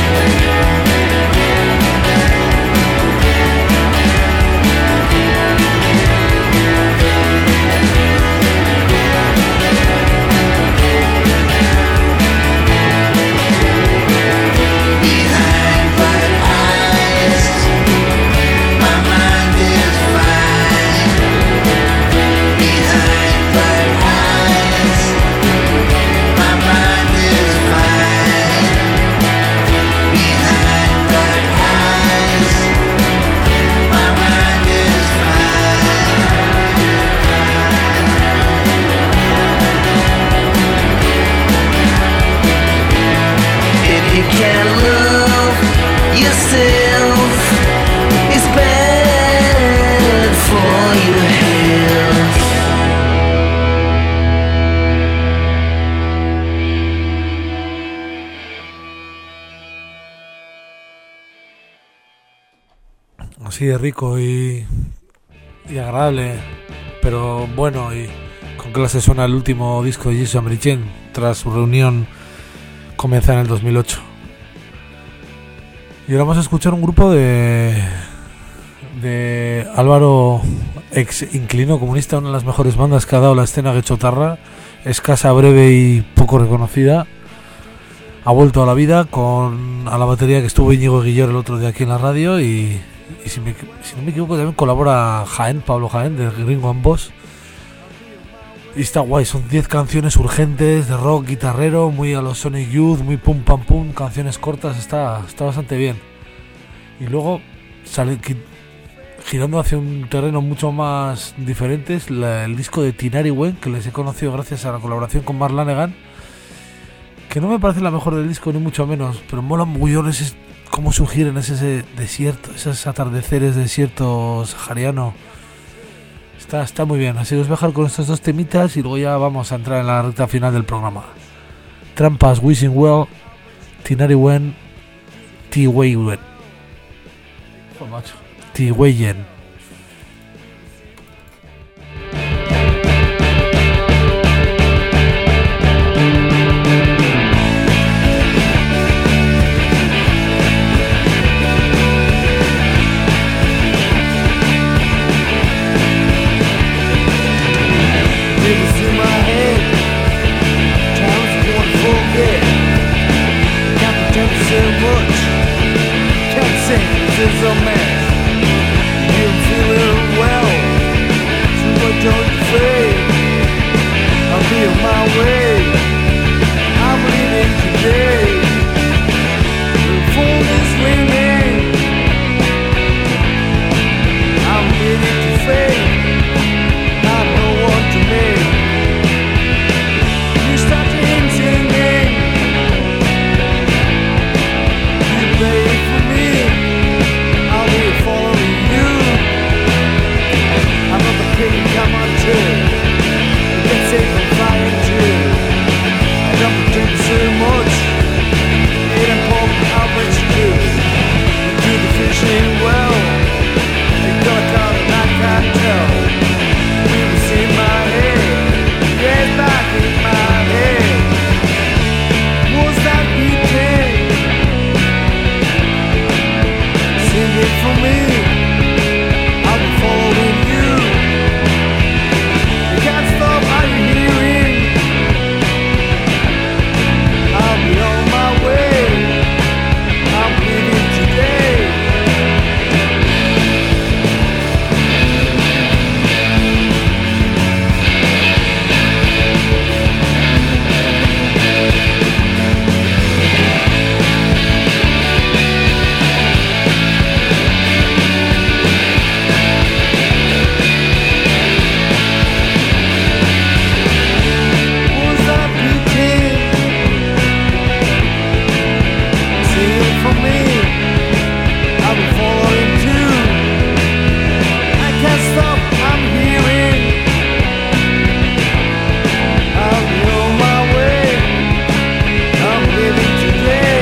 [SPEAKER 6] Behind black eyes, my mind is fine. Behind black eyes, my mind is fine. Behind black eyes, my mind is fine. If you can't love yourself, it's bad for your health.
[SPEAKER 1] Así de rico y, y agradable, pero bueno, y con clase suena el último disco de Jesus Americain tras su reunión comenzada en el dos mil ocho. Y ahora vamos a escuchar un grupo de de Álvaro, ex Inquilino Comunista, una de las mejores bandas que ha dado la escena guechotarra, escasa, breve y poco reconocida. Ha vuelto a la vida con a la batería que estuvo Íñigo Guillor el otro día aquí en la radio y, y si, me, si no me equivoco también colabora Jaén, Pablo Jaén, de Gringo and Boss. Y está guay, son diez canciones urgentes de rock guitarrero, muy a los Sonic Youth, muy pum pam pum, canciones cortas, está, está bastante bien. Y luego sale girando hacia un terreno mucho más diferente, es la, el disco de Tinari Wen, que les he conocido gracias a la colaboración con Mark Lanegan, que no me parece la mejor del disco ni mucho menos, pero mola mucho ese, cómo sugieren ese, ese desierto, esos atardeceres desierto sahariano. Está, está muy bien, así que os voy a dejar con estos dos temitas y luego ya vamos a entrar en la recta final del programa. Trampas, Wishing Well, Tinari Wen, T-Weiwen. Oh, macho. T-Weiyen.
[SPEAKER 7] Is a mess. You're feeling well, so what don't you say? I'll be on my way. I'm leaving today. The phone is ringing. I'm ready to fade. I know what to make. You start to singing. for me, I will follow him too. I can't stop, I'm hearing. I'll be on my way, I'm living today.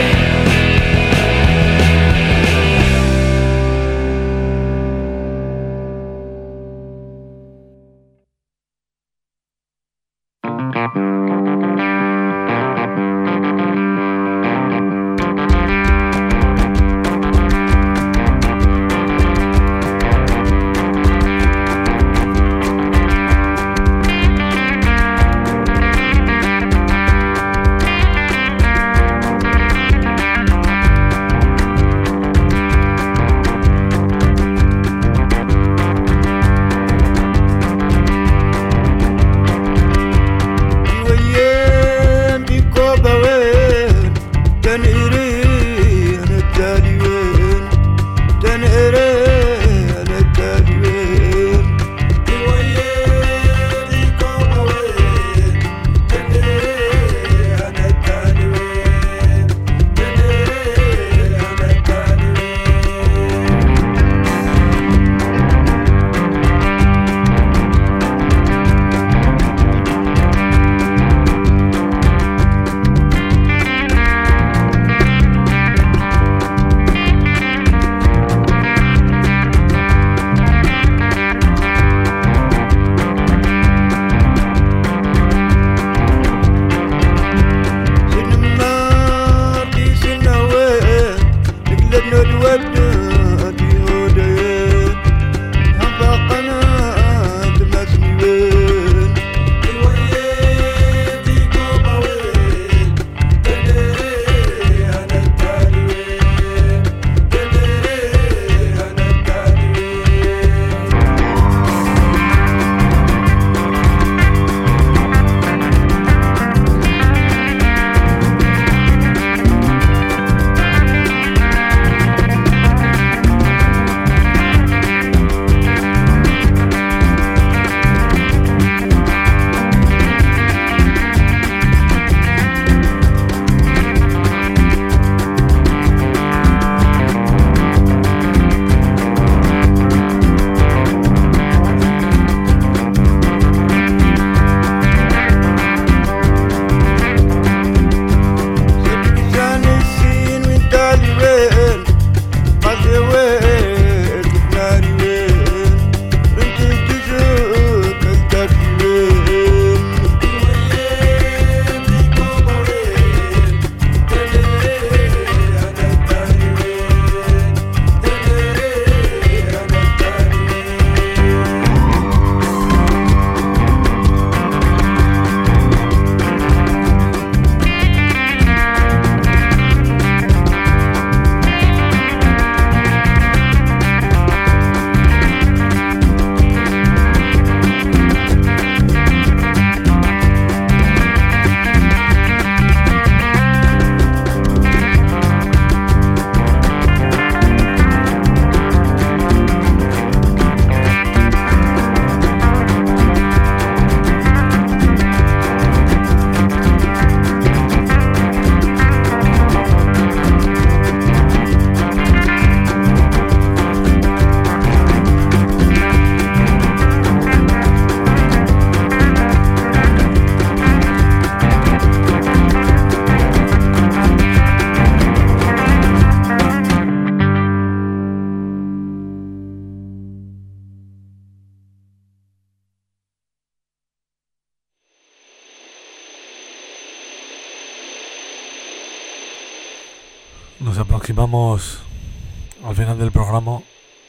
[SPEAKER 1] Nos aproximamos al final del programa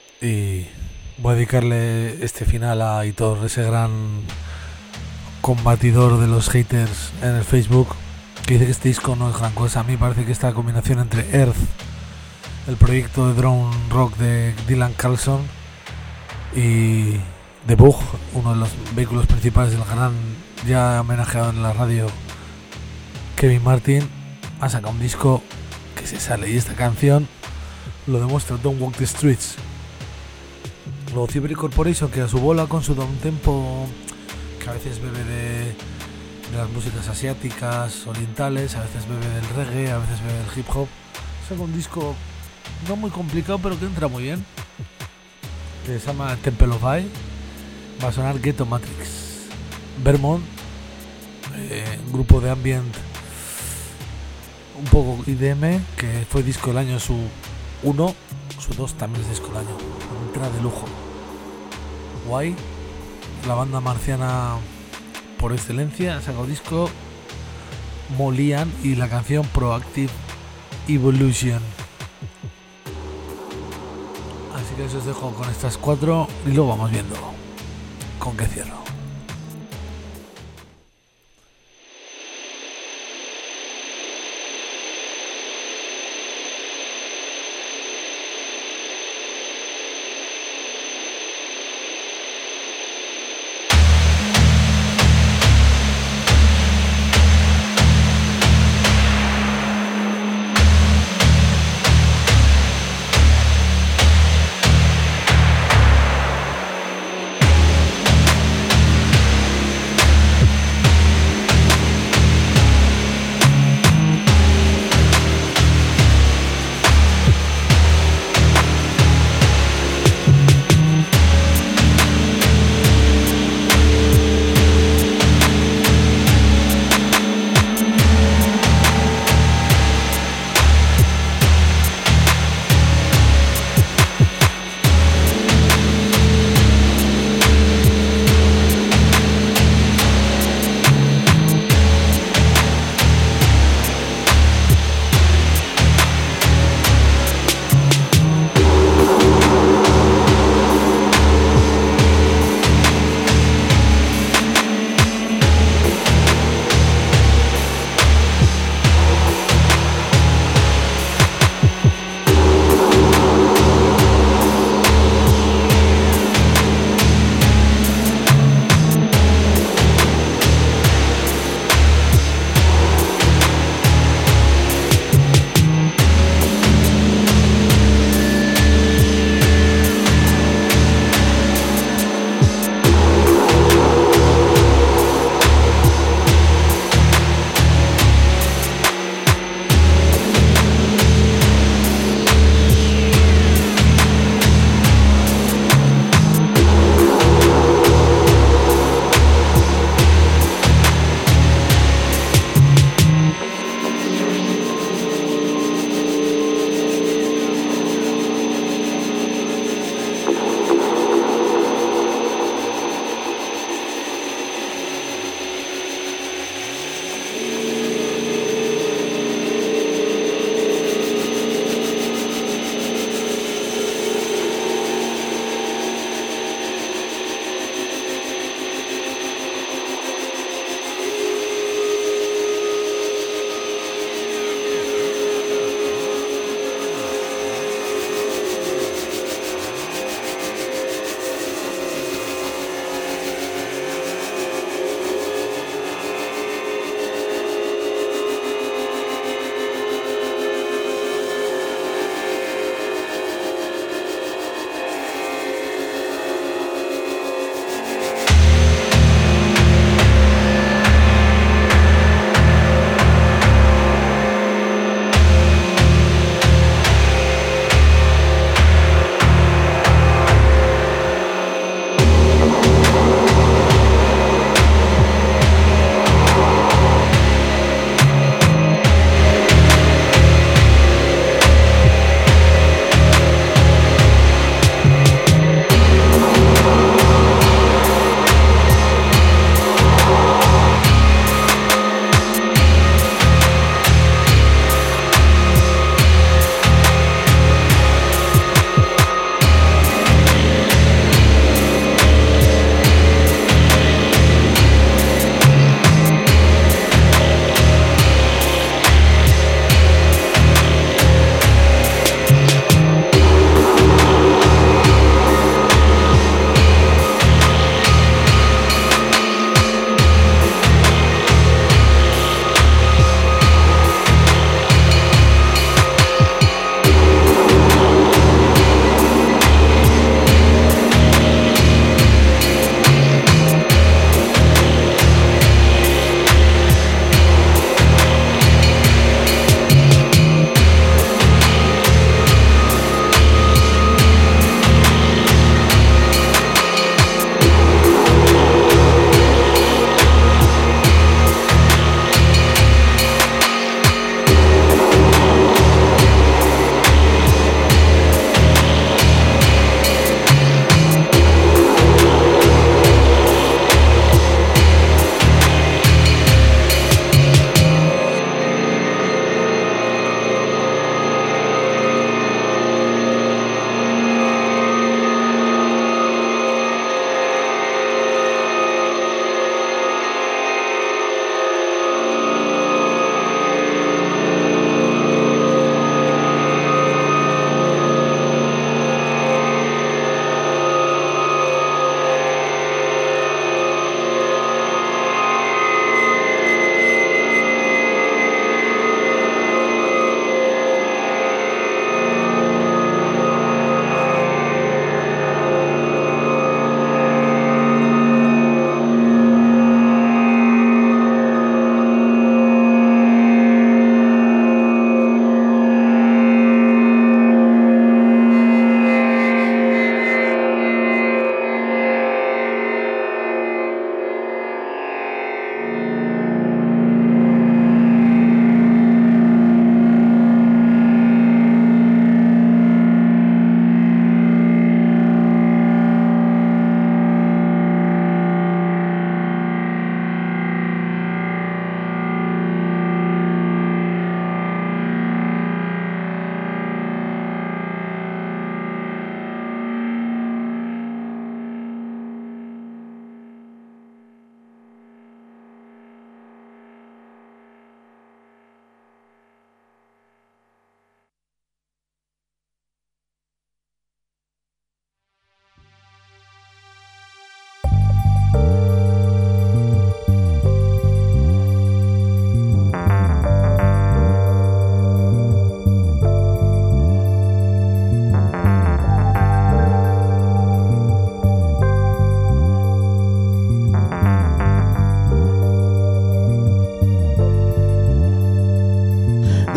[SPEAKER 1] y voy a dedicarle este final a Hitor, ese gran combatidor de los haters en el Facebook, que dice que este disco no es gran cosa. A mí parece que esta combinación entre Earth, el proyecto de drone rock de Dylan Carlson, y The Bug, uno de los vehículos principales del gran, ya homenajeado en la radio, Kevin Martin, ha sacado un disco que se sale, y esta canción lo demuestra. Don't Walk the Streets. Luego Cyber Corporation, que a su bola con su downtempo, que a veces bebe de, de las músicas asiáticas, orientales, a veces bebe del reggae, a veces bebe del hip hop. saca un disco no muy complicado, pero que entra muy bien, que se llama Temple of I. Va a sonar Ghetto Matrix. Vermont, eh, un grupo de ambient un poco I D M, que fue disco del año su uno, su dos también es disco del año. Entra de lujo. Guay, la banda marciana por excelencia, ha sacado disco Molian y la canción Proactive Evolution. Así que os dejo con estas cuatro y luego vamos viendo con qué cierro.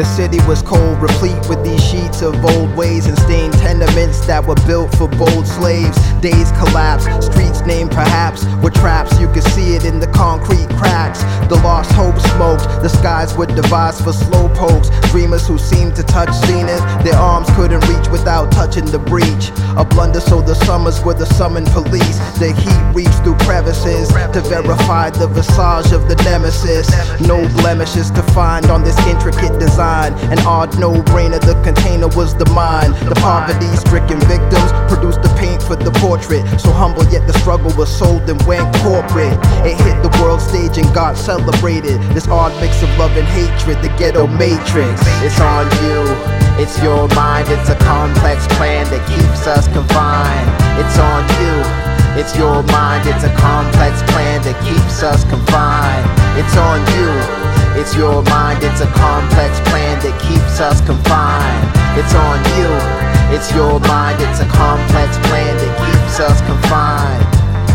[SPEAKER 8] The city was cold, replete with these sheets of old ways and stained tenements that were built for bold slaves. Days collapsed, streets named perhaps were traps. You could see it in the concrete cracks. The lost hope smoked, the skies were devised for slow pokes. Dreamers who seemed to touch zenith, their arms couldn't reach without touching the breach. A blunder, so the summers were the summoned police. The heat reached through crevices to verify the visage of the nemesis. No blemishes to find on this intricate design. An odd no-brainer, the container was the mine. The poverty-stricken victims produced the paint for the portrait. So humble, yet the struggle was sold and went corporate. It hit the world stage and got celebrated. This odd mix of love and hatred, the ghetto matrix.
[SPEAKER 9] It's on you, it's your mind, it's a complex plan that keeps us confined. It's on you, it's your mind, it's a complex plan that keeps us confined. It's on you, it's your mind, it's a complex plan that keeps us confined. It's on you, it's your mind, it's a complex plan that keeps us confined.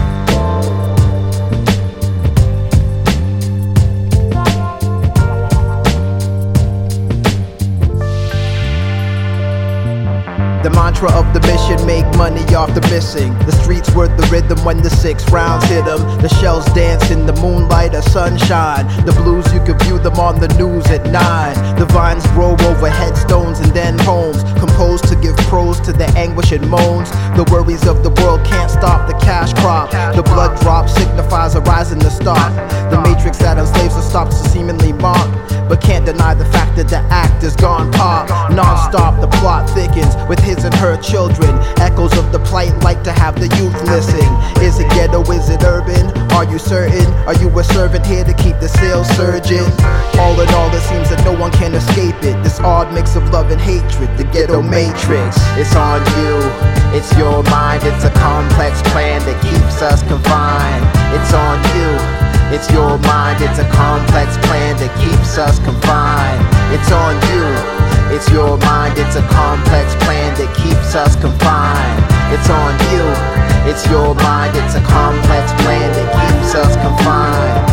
[SPEAKER 8] The mantra of the mission, make money off the missing. The streets were the rhythm when the six rounds hit them. The shells dance in the moonlight or sunshine. The blues, you could view them on the news at nine. The vines grow over headstones and then homes, composed to give prose to the anguish and moans. The worries of the world can't stop the cash crop. The blood drop signifies a rise in the stock. The matrix that enslaves the stops to seemingly mock, but can't deny the fact that the act is gone pop. Non-stop, the plot thickens with his and her children. Echoes of the plight like to have the youth listen. Is it ghetto, is it urban? Are you certain? Are you a servant here to keep the sales surging? All in all, it seems that no one can escape it. This odd mix of love and hatred, the ghetto matrix.
[SPEAKER 9] It's on you, it's your mind, it's a complex plan that keeps us confined. It's on you, it's your mind, it's a complex plan that keeps us confined. It's on you, it's your mind, it's a complex plan that keeps us confined. It's on you, it's your mind, it's a complex plan that keeps us confined.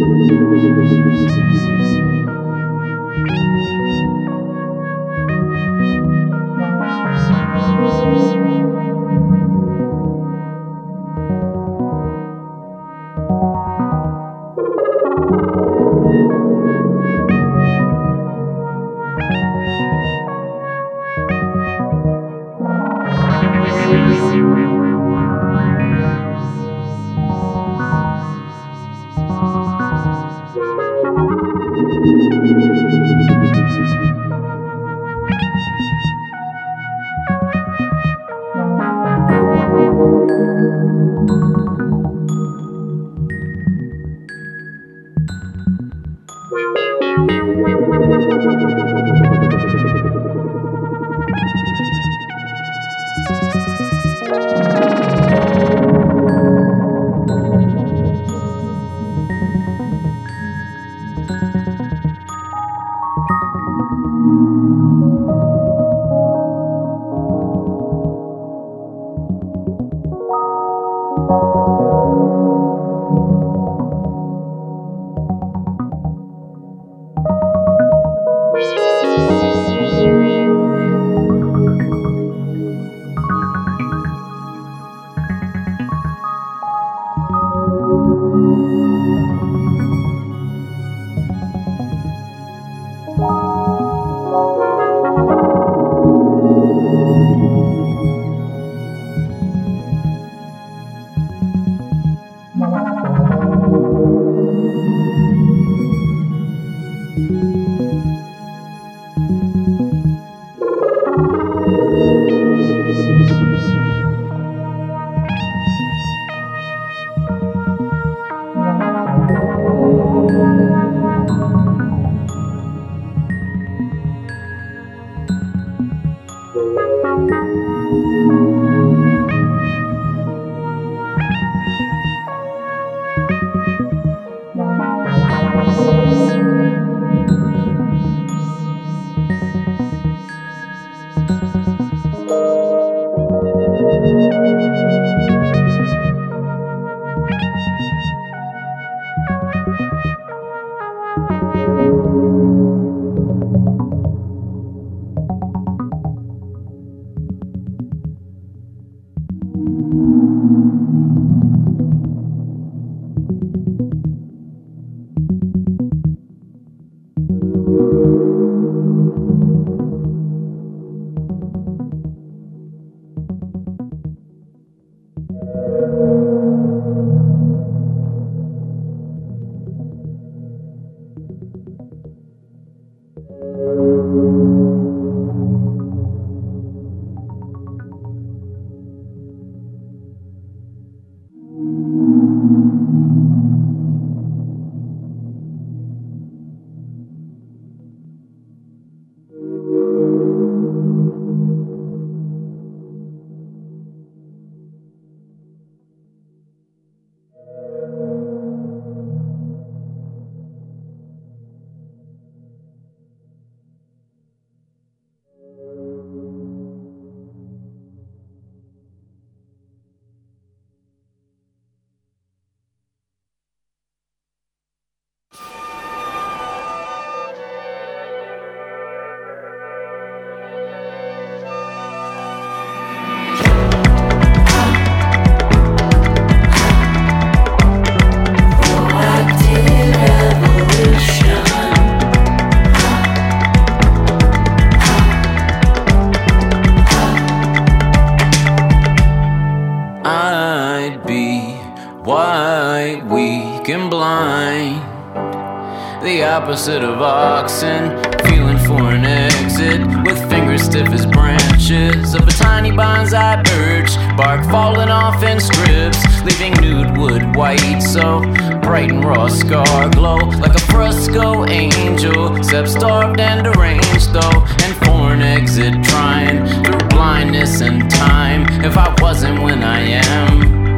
[SPEAKER 10] Opposite of oxen, feeling for an exit, with fingers stiff as branches of a tiny bonsai birch, bark falling off in strips, leaving nude wood white, so bright and raw scar glow like a fresco angel, except starved and deranged though, and for an exit trying through blindness and time, if I wasn't when I am,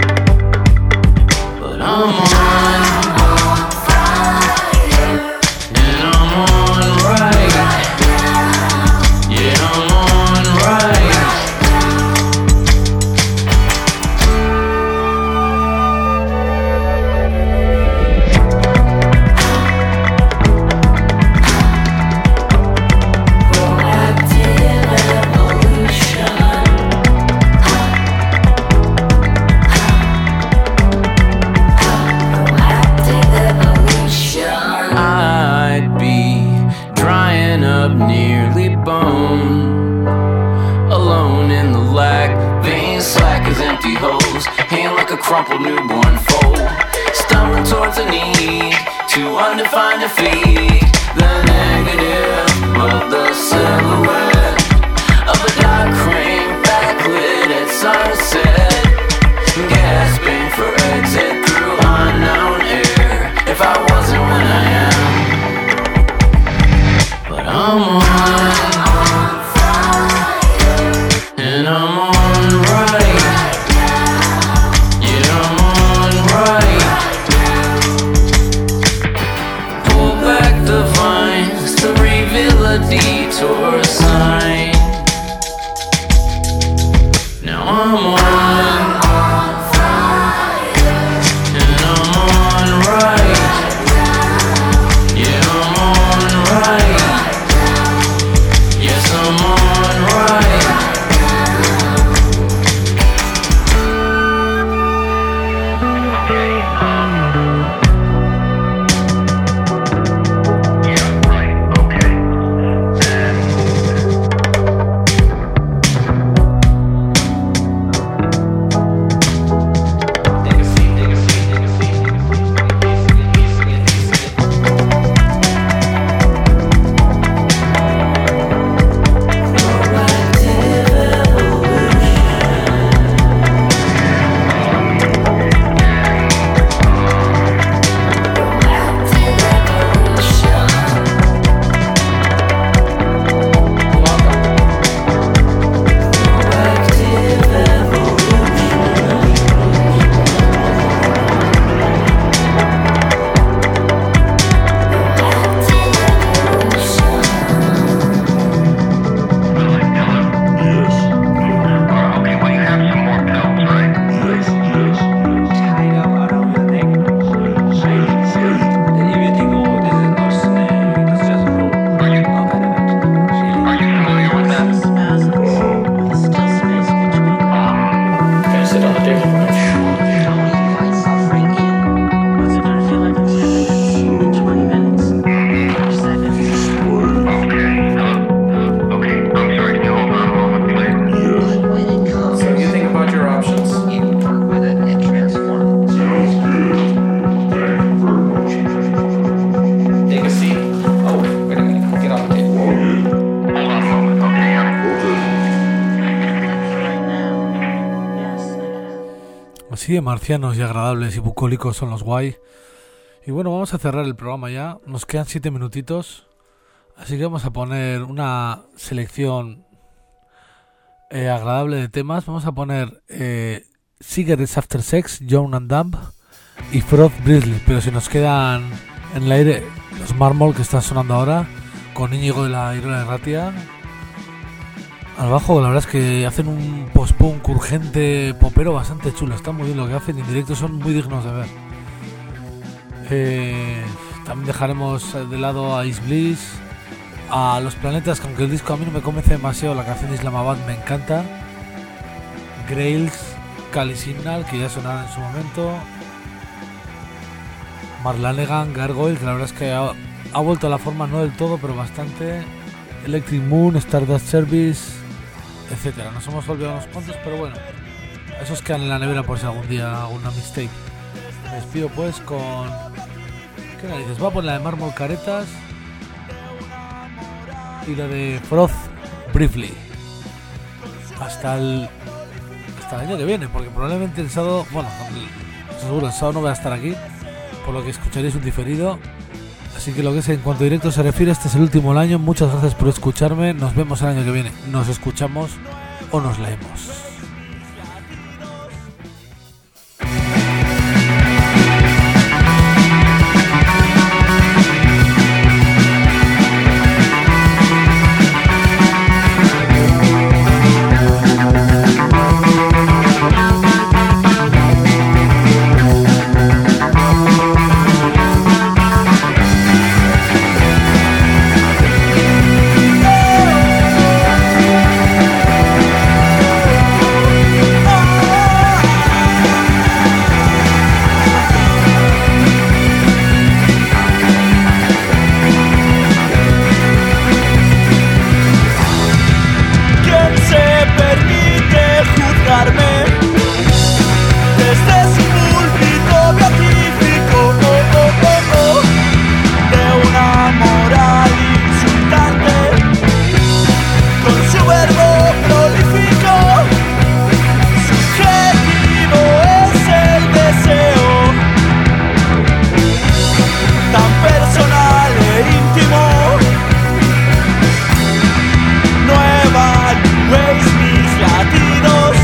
[SPEAKER 10] but I'm on. crumpled newborn foal, stumbling towards a need to undefined defeat. The negative of the silhouette of a dark crane backlit at sunset, gasping for exit through unknown air. If I wasn't when I am, but I'm on fire, and I'm on right. Yeah, I'm on right. Pull back the vines to reveal a detour sign. Now I'm on fire, and I'm on right. Yeah, I'm on right. Yes, I'm on right.
[SPEAKER 1] Así de marcianos y agradables y bucólicos son los guay. Y bueno, vamos a cerrar el programa ya. Nos quedan siete minutitos. Así que vamos a poner una selección eh, agradable de temas. Vamos a poner eh, Cigarettes After Sex, Young and Dumb y Froth Brisley. Pero si nos quedan en el aire los Mármol que están sonando ahora, con Íñigo de la Irola de Ratia al bajo. La verdad es que hacen un post-punk urgente popero bastante chulo. Está muy bien lo que hacen, en directo son muy dignos de ver. Eh, también dejaremos de lado a Is Bliss, a Los Planetas, que aunque el disco a mí no me convence demasiado, la canción de Islamabad me encanta. Grails, Kali Signal, que ya sonaron en su momento. Marlanegan, Gargoyle, que la verdad es que ha, ha vuelto a la forma, no del todo, pero bastante. Electric Moon, Stardust Service, etcétera. Nos hemos olvidado unos cuantos, pero bueno, esos quedan en la nevera por si algún día hago una mistake. Me despido pues con... ¿qué narices? Va a poner la de Mármol Caretas y la de Froth Briefly. Hasta el... hasta el año que viene, porque probablemente el sábado... bueno, seguro el sábado no voy a estar aquí, por lo que escucharéis un diferido. Así que lo que es en cuanto a directo se refiere, este es el último del año. Muchas gracias por escucharme. Nos vemos el año que viene. Nos escuchamos o nos leemos.
[SPEAKER 7] tan personal e íntimo. No evaluéis mis latidos.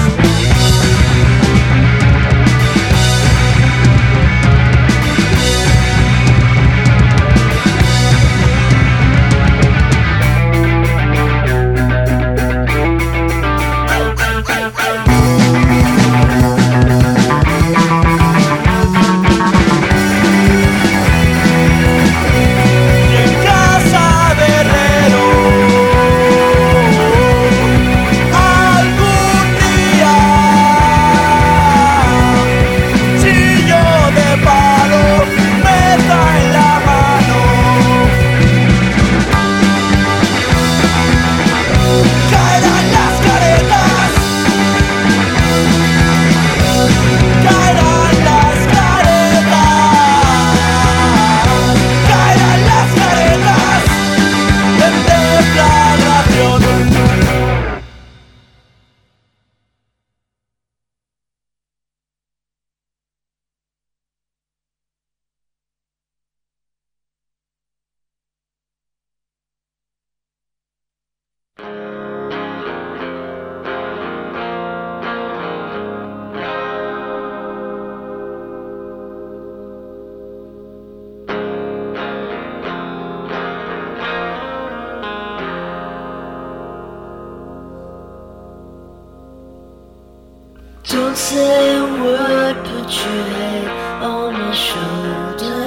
[SPEAKER 6] Don't say a word, put your head on my shoulder.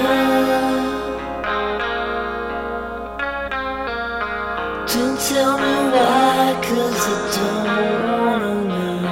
[SPEAKER 6] Don't tell me why, 'cause I don't wanna know.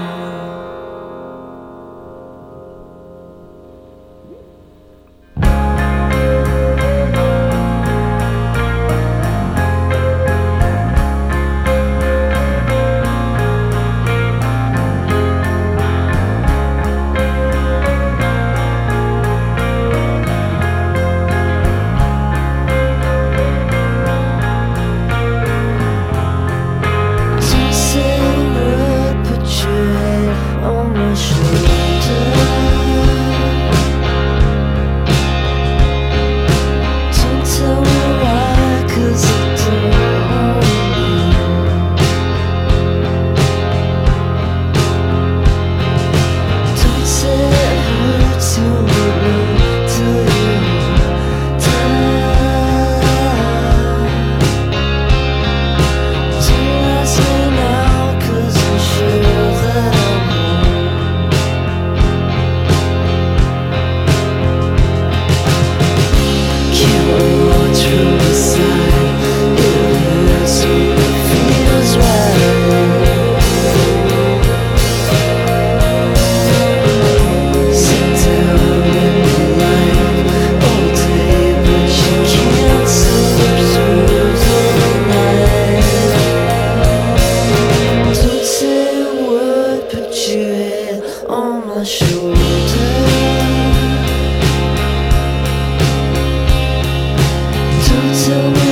[SPEAKER 6] So